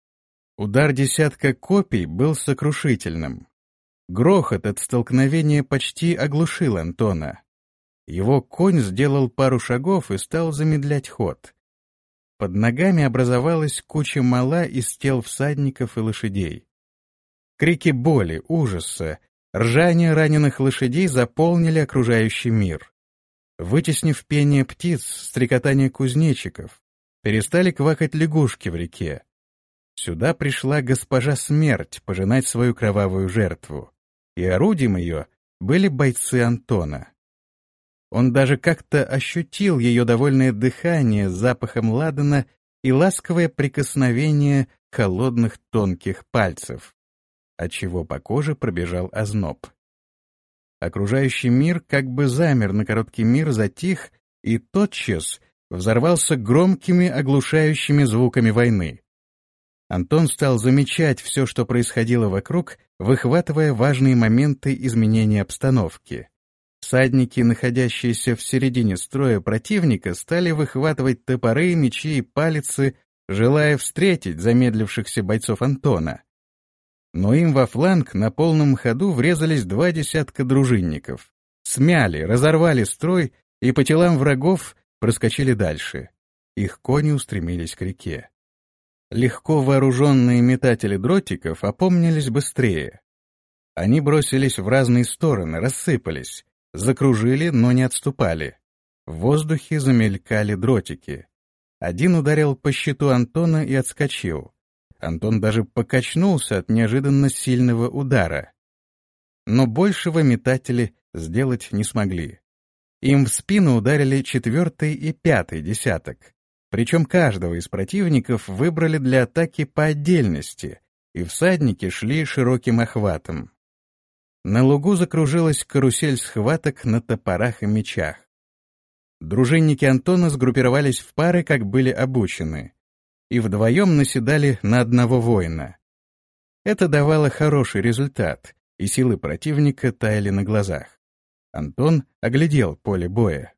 Удар десятка копий был сокрушительным. Грохот от столкновения почти оглушил Антона. Его конь сделал пару шагов и стал замедлять ход. Под ногами образовалась куча мала из тел всадников и лошадей. Крики боли, ужаса, ржание раненых лошадей заполнили окружающий мир. Вытеснив пение птиц, стрекотание кузнечиков, перестали квакать лягушки в реке. Сюда пришла госпожа Смерть пожинать свою кровавую жертву. и орудием ее были бойцы Антона. Он даже как-то ощутил ее довольное дыхание с запахом ладана и ласковое прикосновение холодных тонких пальцев, отчего по коже пробежал озноб. Окружающий мир как бы замер на короткий миг, затих и тотчас взорвался громкими оглушающими звуками войны. Антон стал замечать все, что происходило вокруг, выхватывая важные моменты изменения обстановки. Всадники, находящиеся в середине строя противника, стали выхватывать топоры, мечи и палицы, желая встретить замедлившихся бойцов Антона. Но им во фланг на полном ходу врезались два десятка дружинников. Смяли, разорвали строй и по телам врагов проскочили дальше. Их кони устремились к реке. Легко вооруженные метатели дротиков опомнились быстрее. Они бросились в разные стороны, рассыпались, закружили, но не отступали. В воздухе замелькали дротики. Один ударил по щиту Антона и отскочил. Антон даже покачнулся от неожиданно сильного удара. Но большего метатели сделать не смогли. Им в спину ударили четвертый и пятый десяток. Причем каждого из противников выбрали для атаки по отдельности, и всадники шли широким охватом. На лугу закружилась карусель схваток на топорах и мечах. Дружинники Антона сгруппировались в пары, как были обучены, и вдвоем наседали на одного воина. Это давало хороший результат, и силы противника таяли на глазах. Антон оглядел поле боя.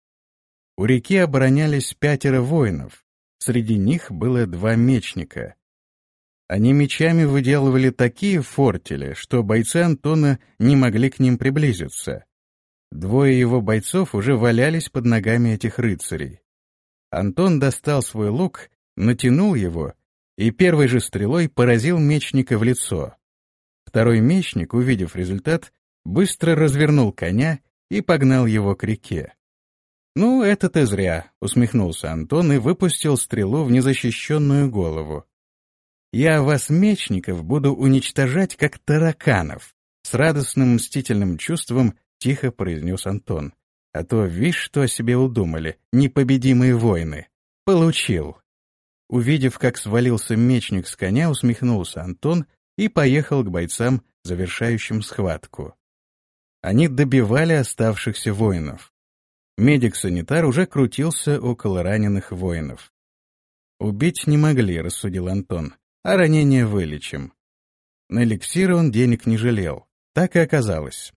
У реки оборонялись пятеро воинов, среди них было два мечника. Они мечами выделывали такие фортели, что бойцы Антона не могли к ним приблизиться. Двое его бойцов уже валялись под ногами этих рыцарей. Антон достал свой лук, натянул его и первой же стрелой поразил мечника в лицо. Второй мечник, увидев результат, быстро развернул коня и погнал его к реке. «Ну, это ты зря», — усмехнулся Антон и выпустил стрелу в незащищенную голову. «Я вас, мечников, буду уничтожать, как тараканов», — с радостным мстительным чувством тихо произнес Антон. «А то, вишь, что о себе удумали, непобедимые воины. Получил». Увидев, как свалился мечник с коня, усмехнулся Антон и поехал к бойцам, завершающим схватку. Они добивали оставшихся воинов. Медик-санитар уже крутился около раненых воинов. «Убить не могли», — рассудил Антон, — «а ранения вылечим». На эликсиры он денег не жалел. Так и оказалось.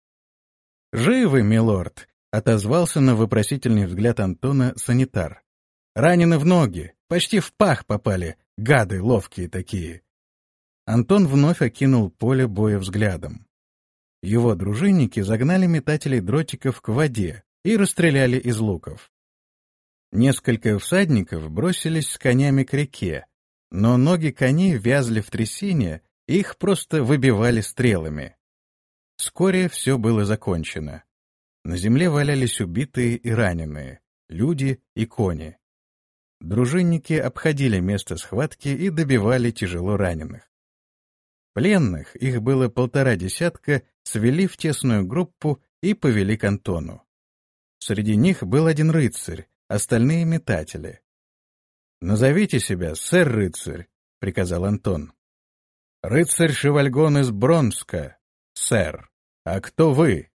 «Живы, милорд», — отозвался на вопросительный взгляд Антона санитар. «Ранены в ноги, почти в пах попали, гады ловкие такие». Антон вновь окинул поле боя взглядом. Его дружинники загнали метателей дротиков к воде и расстреляли из луков. Несколько всадников бросились с конями к реке, но ноги коней вязли в трясине, и их просто выбивали стрелами. Вскоре все было закончено. На земле валялись убитые и раненые, люди и кони. Дружинники обходили место схватки и добивали тяжело раненых. Пленных, их было полтора десятка, свели в тесную группу и повели к Антону. Среди них был один рыцарь, остальные — метатели. «Назовите себя, сэр-рыцарь», — приказал Антон. «Рыцарь Шевальгон из Бронска, сэр. А кто вы?»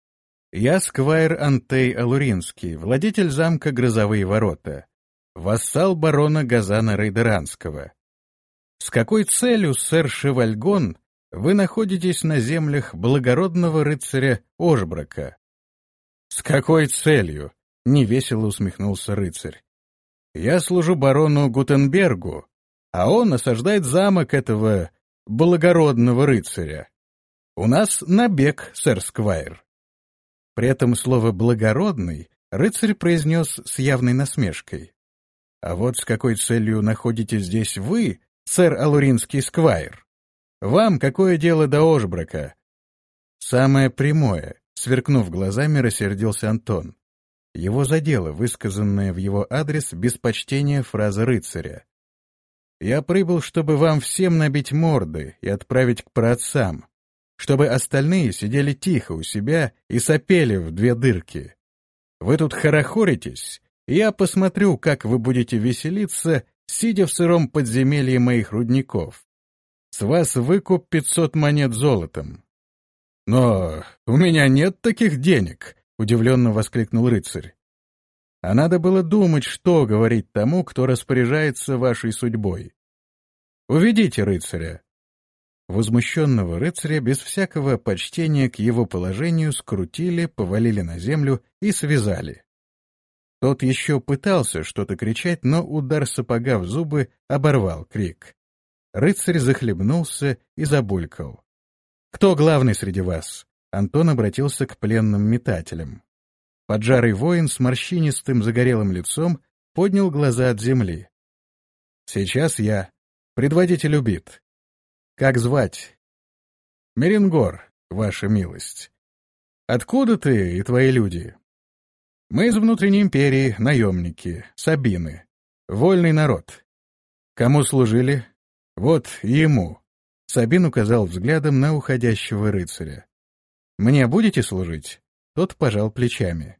«Я сквайр Антей Алуринский, владетель замка Грозовые ворота, вассал барона Газана Рейдеранского. С какой целью, сэр Шевальгон, вы находитесь на землях благородного рыцаря Ошбрака?» «С какой целью?» — невесело усмехнулся рыцарь. «Я служу барону Гутенбергу, а он осаждает замок этого благородного рыцаря. У нас набег, сэр Сквайр». При этом слово «благородный» рыцарь произнес с явной насмешкой. «А вот с какой целью находитесь здесь вы, сэр Алуринский Сквайр? Вам какое дело до Ошбрака?» «Самое прямое», — сверкнув глазами, рассердился Антон. Его задела высказанная в его адрес без почтения фраза рыцаря. «Я прибыл, чтобы вам всем набить морды и отправить к праотцам. чтобы остальные сидели тихо у себя и сопели в две дырки. Вы тут хорохоритесь, и я посмотрю, как вы будете веселиться, сидя в сыром подземелье моих рудников. С вас выкуп пятьсот монет золотом». «Но у меня нет таких денег», — удивленно воскликнул рыцарь. «А надо было думать, что говорить тому, кто распоряжается вашей судьбой. Уведите рыцаря». Возмущенного рыцаря без всякого почтения к его положению скрутили, повалили на землю и связали. Тот еще пытался что-то кричать, но удар сапога в зубы оборвал крик. Рыцарь захлебнулся и забулькал. «Кто главный среди вас?» Антон обратился к пленным метателям. Поджарый воин с морщинистым загорелым лицом поднял глаза от земли. «Сейчас я. Предводитель убит. Как звать?» «Мерингор, ваша милость. Откуда ты и твои люди?» «Мы из внутренней империи, наемники, сабины. Вольный народ. Кому служили?» «Вот ему». Сабин указал взглядом на уходящего рыцаря. «Мне будете служить?» Тот пожал плечами.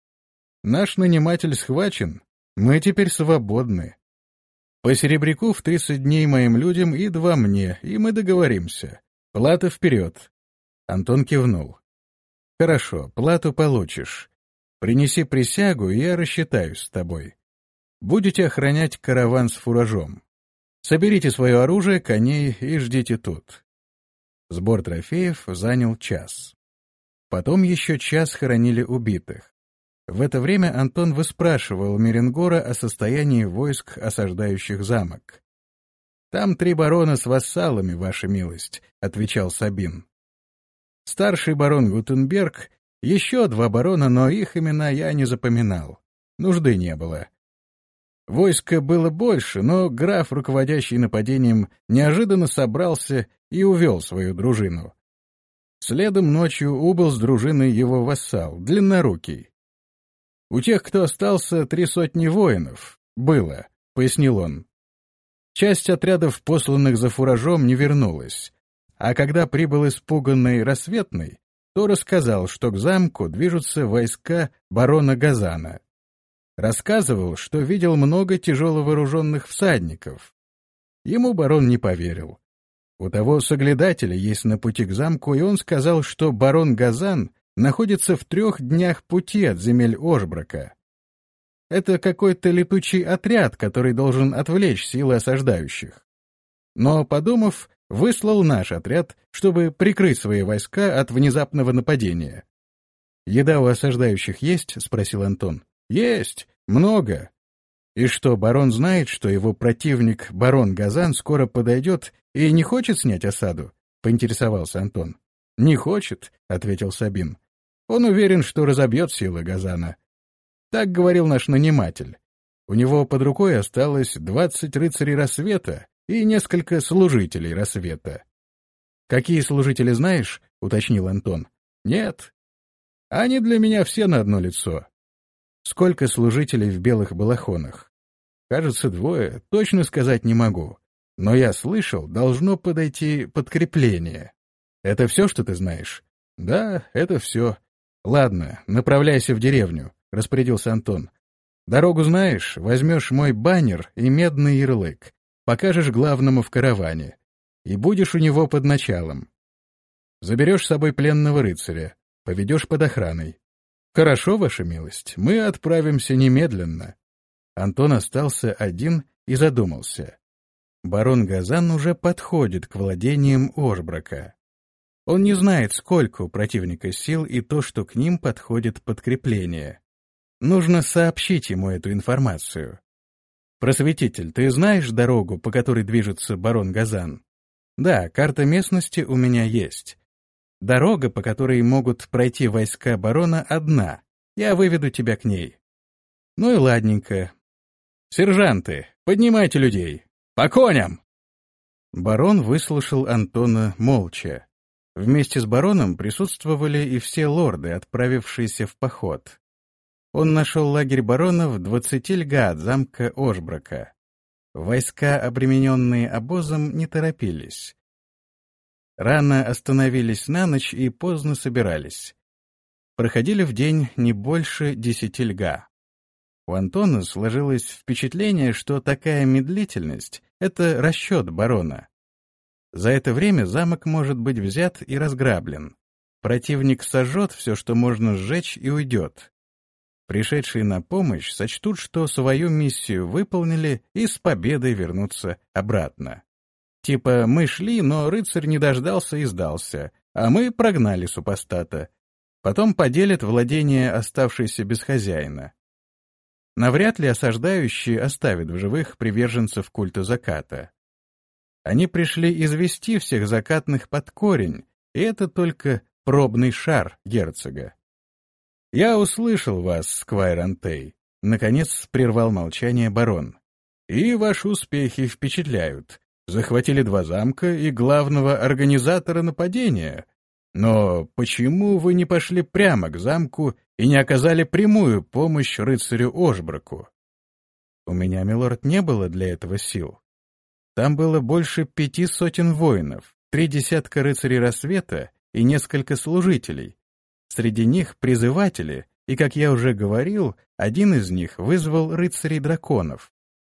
«Наш наниматель схвачен. Мы теперь свободны. По серебряку в тридцать дней моим людям и два мне, и мы договоримся. Плата вперед». Антон кивнул. «Хорошо, плату получишь. Принеси присягу, и я рассчитаюсь с тобой. Будете охранять караван с фуражом. Соберите свое оружие, коней и ждите тут». Сбор трофеев занял час. Потом еще час хоронили убитых. В это время Антон выспрашивал Мерингора о состоянии войск, осаждающих замок. «Там три барона с вассалами, ваша милость», — отвечал Сабин. «Старший барон Гутенберг, еще два барона, но их имена я не запоминал. Нужды не было. Войска было больше, но граф, руководящий нападением, неожиданно собрался и увел свою дружину. Следом ночью убыл с дружиной его вассал, длиннорукий. У тех, кто остался, три сотни воинов. Было, — пояснил он. Часть отрядов, посланных за фуражом, не вернулась. А когда прибыл испуганный Рассветный, то рассказал, что к замку движутся войска барона Газана. Рассказывал, что видел много тяжело вооруженных всадников. Ему барон не поверил. У того соглядатели есть на пути к замку, и он сказал, что барон Газан находится в трех днях пути от земель Ошбрака. Это какой-то летучий отряд, который должен отвлечь силы осаждающих. Но, подумав, выслал наш отряд, чтобы прикрыть свои войска от внезапного нападения. «Еда у осаждающих есть?» — спросил Антон. «Есть, много. И что, барон знает, что его противник, барон Газан, скоро подойдет и не хочет снять осаду?» — поинтересовался Антон. «Не хочет», — ответил Сабин. «Он уверен, что разобьет силы Газана. Так говорил наш наниматель. У него под рукой осталось двадцать рыцарей Рассвета и несколько служителей Рассвета». «Какие служители знаешь?» — уточнил Антон. «Нет. Они для меня все на одно лицо». «Сколько служителей в белых балахонах?» «Кажется, двое, точно сказать не могу. Но я слышал, должно подойти подкрепление». «Это все, что ты знаешь?» «Да, это все». «Ладно, направляйся в деревню», — распорядился Антон. «Дорогу знаешь, возьмешь мой баннер и медный ярлык, покажешь главному в караване, и будешь у него под началом. Заберешь с собой пленного рыцаря, поведешь под охраной». «Хорошо, ваша милость, мы отправимся немедленно». Антон остался один и задумался. Барон Газан уже подходит к владениям Ошбрака. Он не знает, сколько у противника сил и то, что к ним подходит подкрепление. Нужно сообщить ему эту информацию. «Просветитель, ты знаешь дорогу, по которой движется барон Газан?» «Да, карта местности у меня есть. Дорога, по которой могут пройти войска барона, одна. Я выведу тебя к ней». «Ну и ладненько. Сержанты, поднимайте людей! По коням!» Барон выслушал Антона молча. Вместе с бароном присутствовали и все лорды, отправившиеся в поход. Он нашел лагерь барона в двадцати льга от замка Ошбрака. Войска, обремененные обозом, не торопились. Рано остановились на ночь и поздно собирались. Проходили в день не больше десяти льга. У Антона сложилось впечатление, что такая медлительность — это расчет барона. За это время замок может быть взят и разграблен. Противник сожжет все, что можно сжечь, и уйдет. Пришедшие на помощь сочтут, что свою миссию выполнили, и с победой вернутся обратно. Типа мы шли, но рыцарь не дождался и сдался, а мы прогнали супостата. Потом поделят владение, оставшееся без хозяина. Навряд ли осаждающие оставят в живых приверженцев культа заката. Они пришли извести всех закатных под корень, и это только пробный шар герцога. «Я услышал вас, Сквайр Антей», — наконец прервал молчание барон. «И ваши успехи впечатляют. Захватили два замка и главного организатора нападения. Но почему вы не пошли прямо к замку и не оказали прямую помощь рыцарю Ошбраку?» «У меня, милорд, не было для этого сил. Там было больше пяти сотен воинов, три десятка рыцарей рассвета и несколько служителей. Среди них призыватели, и, как я уже говорил, один из них вызвал рыцарей драконов.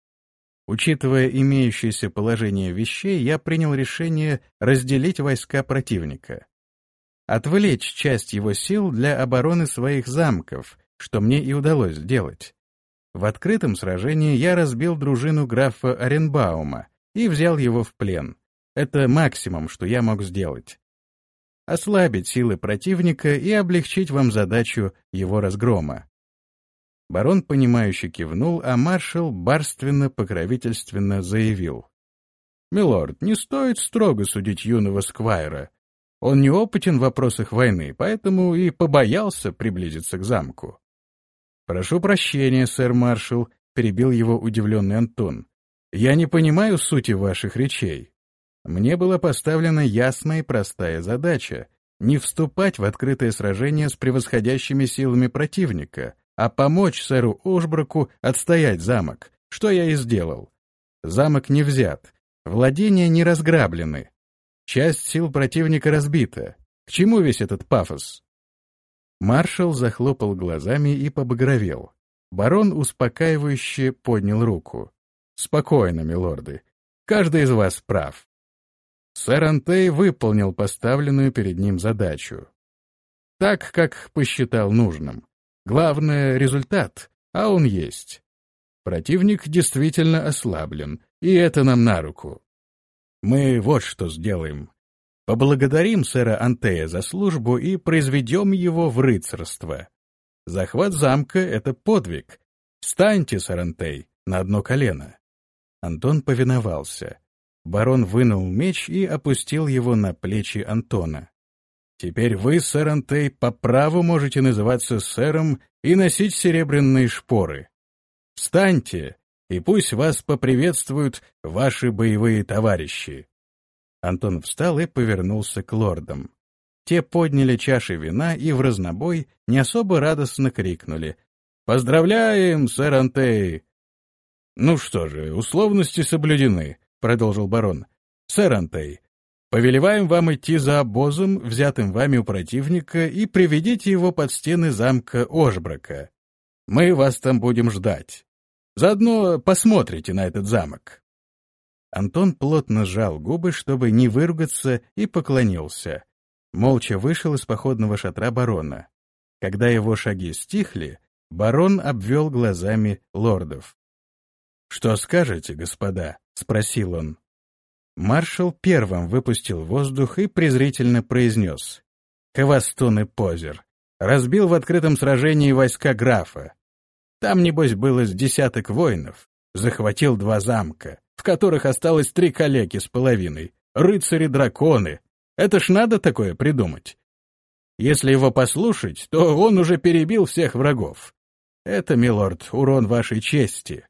Учитывая имеющееся положение вещей, я принял решение разделить войска противника. Отвлечь часть его сил для обороны своих замков, что мне и удалось сделать. В открытом сражении я разбил дружину графа Оренбаума и взял его в плен. Это максимум, что я мог сделать. Ослабить силы противника и облегчить вам задачу его разгрома. Барон, понимающе кивнул, а маршал барственно-покровительственно заявил. «Милорд, не стоит строго судить юного сквайра. Он неопытен в вопросах войны, поэтому и побоялся приблизиться к замку». «Прошу прощения, сэр-маршал», — перебил его удивленный Антон. «Я не понимаю сути ваших речей. Мне была поставлена ясная и простая задача — не вступать в открытое сражение с превосходящими силами противника, а помочь сэру Ошбраку отстоять замок, что я и сделал. Замок не взят, владения не разграблены. Часть сил противника разбита. К чему весь этот пафос?» Маршал захлопал глазами и побагровел. Барон успокаивающе поднял руку. «Спокойно, милорды. Каждый из вас прав. Сэр Антей выполнил поставленную перед ним задачу. Так, как посчитал нужным. Главное — результат, а он есть. Противник действительно ослаблен, и это нам на руку. Мы вот что сделаем. Поблагодарим сэра Антея за службу и произведем его в рыцарство. Захват замка — это подвиг. Встаньте, сэр Антей, на одно колено». Антон повиновался. Барон вынул меч и опустил его на плечи Антона. «Теперь вы, сэр Антей, по праву можете называться сэром и носить серебряные шпоры. Встаньте, и пусть вас поприветствуют ваши боевые товарищи». Антон встал и повернулся к лордам. Те подняли чаши вина и в разнобой не особо радостно крикнули: «Поздравляем, сэр Антей!» «Ну что же, условности соблюдены», — продолжил барон. «Сэр Антей, повелеваем вам идти за обозом, взятым вами у противника, и приведите его под стены замка Ошбрака. Мы вас там будем ждать. Заодно посмотрите на этот замок». Антон плотно сжал губы, чтобы не выругаться, и поклонился. Молча вышел из походного шатра барона. Когда его шаги стихли, барон обвел глазами лордов. «Что скажете, господа?» — спросил он. Маршал первым выпустил воздух и презрительно произнес: «Хвостун и позер! Разбил в открытом сражении войска графа. Там, небось, было с десяток воинов. Захватил два замка, в которых осталось три калеки с половиной. Рыцари-драконы. Это ж надо такое придумать. Если его послушать, то он уже перебил всех врагов. Это, милорд, урон вашей чести».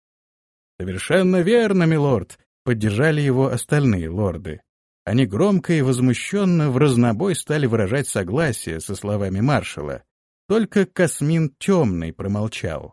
«Совершенно верно, милорд», — поддержали его остальные лорды. Они громко и возмущенно в разнобой стали выражать согласие со словами маршала. Только Касмин Темный промолчал.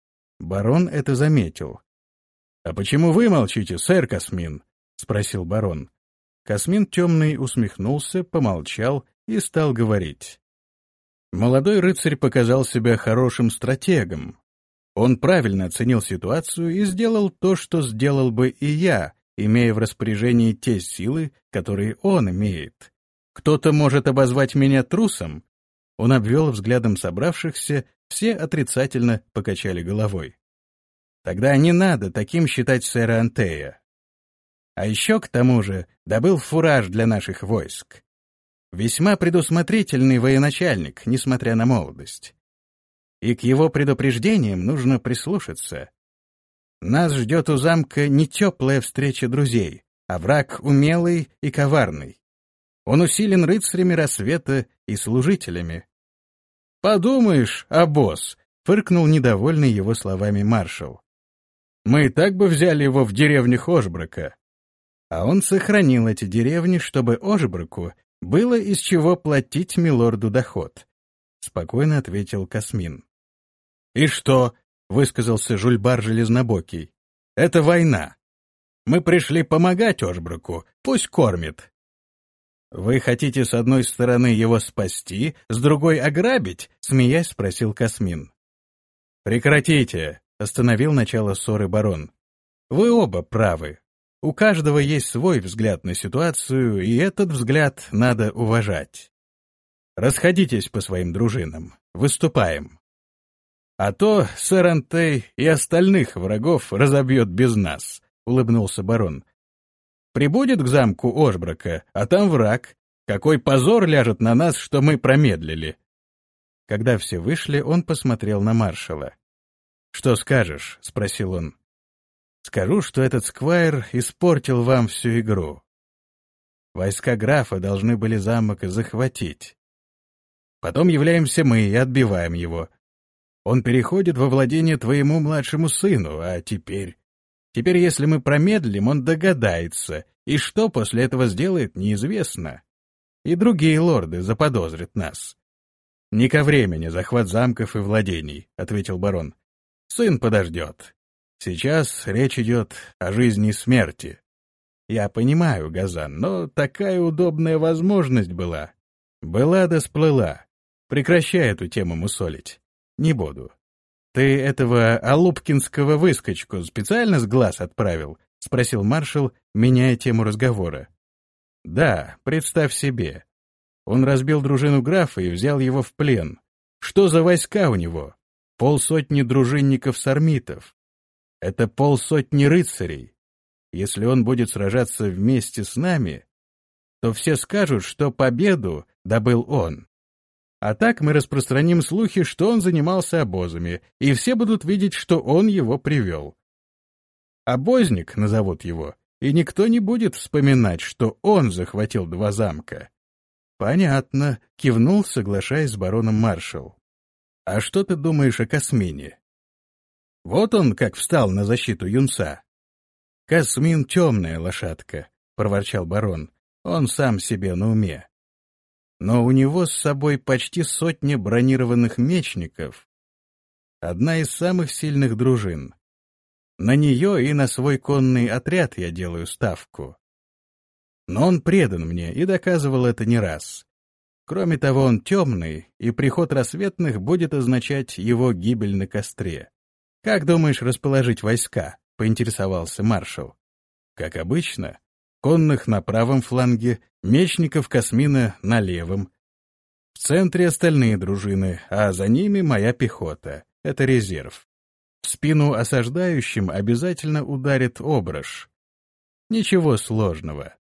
Барон это заметил. «А почему вы молчите, сэр Касмин?» — спросил барон. Касмин Темный усмехнулся, помолчал и стал говорить. Молодой рыцарь показал себя хорошим стратегом. Он правильно оценил ситуацию и сделал то, что сделал бы и я, имея в распоряжении те силы, которые он имеет. Кто-то может обозвать меня трусом? Он обвел взглядом собравшихся, все отрицательно покачали головой. Тогда не надо таким считать сэра Антея. А еще, к тому же, добыл фураж для наших войск. Весьма предусмотрительный военачальник, несмотря на молодость. И к его предупреждениям нужно прислушаться. Нас ждет у замка не теплая встреча друзей, а враг умелый и коварный. Он усилен рыцарями рассвета и служителями. «Подумаешь, обоз!» — фыркнул недовольный его словами маршал. «Мы и так бы взяли его в деревнях Ошброка». А он сохранил эти деревни, чтобы Ошброку было из чего платить милорду доход, — спокойно ответил Касмин. «И что?» — высказался Жульбар Железнобокий. «Это война. Мы пришли помогать Ошброку, пусть кормит». «Вы хотите с одной стороны его спасти, с другой ограбить?» — смеясь спросил Касмин. «Прекратите!» — остановил начало ссоры барон. «Вы оба правы. У каждого есть свой взгляд на ситуацию, и этот взгляд надо уважать. Расходитесь по своим дружинам. Выступаем. А то сэр Антей и остальных врагов разобьет без нас», — улыбнулся барон. «Прибудет к замку Ошброка, а там враг. Какой позор ляжет на нас, что мы промедлили». Когда все вышли, он посмотрел на маршала. «Что скажешь?» — спросил он. «Скажу, что этот сквайр испортил вам всю игру. Войска графа должны были замок захватить. Потом являемся мы и отбиваем его. Он переходит во владение твоему младшему сыну, а теперь... Теперь, если мы промедлим, он догадается, и что после этого сделает, неизвестно. И другие лорды заподозрят нас». «Не ко времени захват замков и владений», — ответил барон. «Сын подождет. Сейчас речь идет о жизни и смерти. Я понимаю, Газан, но такая удобная возможность была. Была да сплыла. Прекращай эту тему мусолить. Не буду. Ты этого алупкинского выскочку специально с глаз отправил?» — спросил маршал, меняя тему разговора. «Да, представь себе. Он разбил дружину графа и взял его в плен. Что за войска у него? Полсотни дружинников-сармитов. Это полсотни рыцарей. Если он будет сражаться вместе с нами, то все скажут, что победу добыл он. А так мы распространим слухи, что он занимался обозами, и все будут видеть, что он его привел. Обозник назовут его, и никто не будет вспоминать, что он захватил два замка». «Понятно», — кивнул, соглашаясь с бароном маршал. «А что ты думаешь о Касмине? Вот он как встал на защиту юнца». «Касмин — темная лошадка», — проворчал барон. «Он сам себе на уме. Но у него с собой почти сотня бронированных мечников. Одна из самых сильных дружин. На нее и на свой конный отряд я делаю ставку. Но он предан мне и доказывал это не раз. Кроме того, он темный, и приход рассветных будет означать его гибель на костре. Как думаешь расположить войска?» — поинтересовался маршал. «Как обычно, конных на правом фланге, мечников Касмина на левом. В центре остальные дружины, а за ними моя пехота. Это резерв. В спину осаждающим обязательно ударит ображ. Ничего сложного.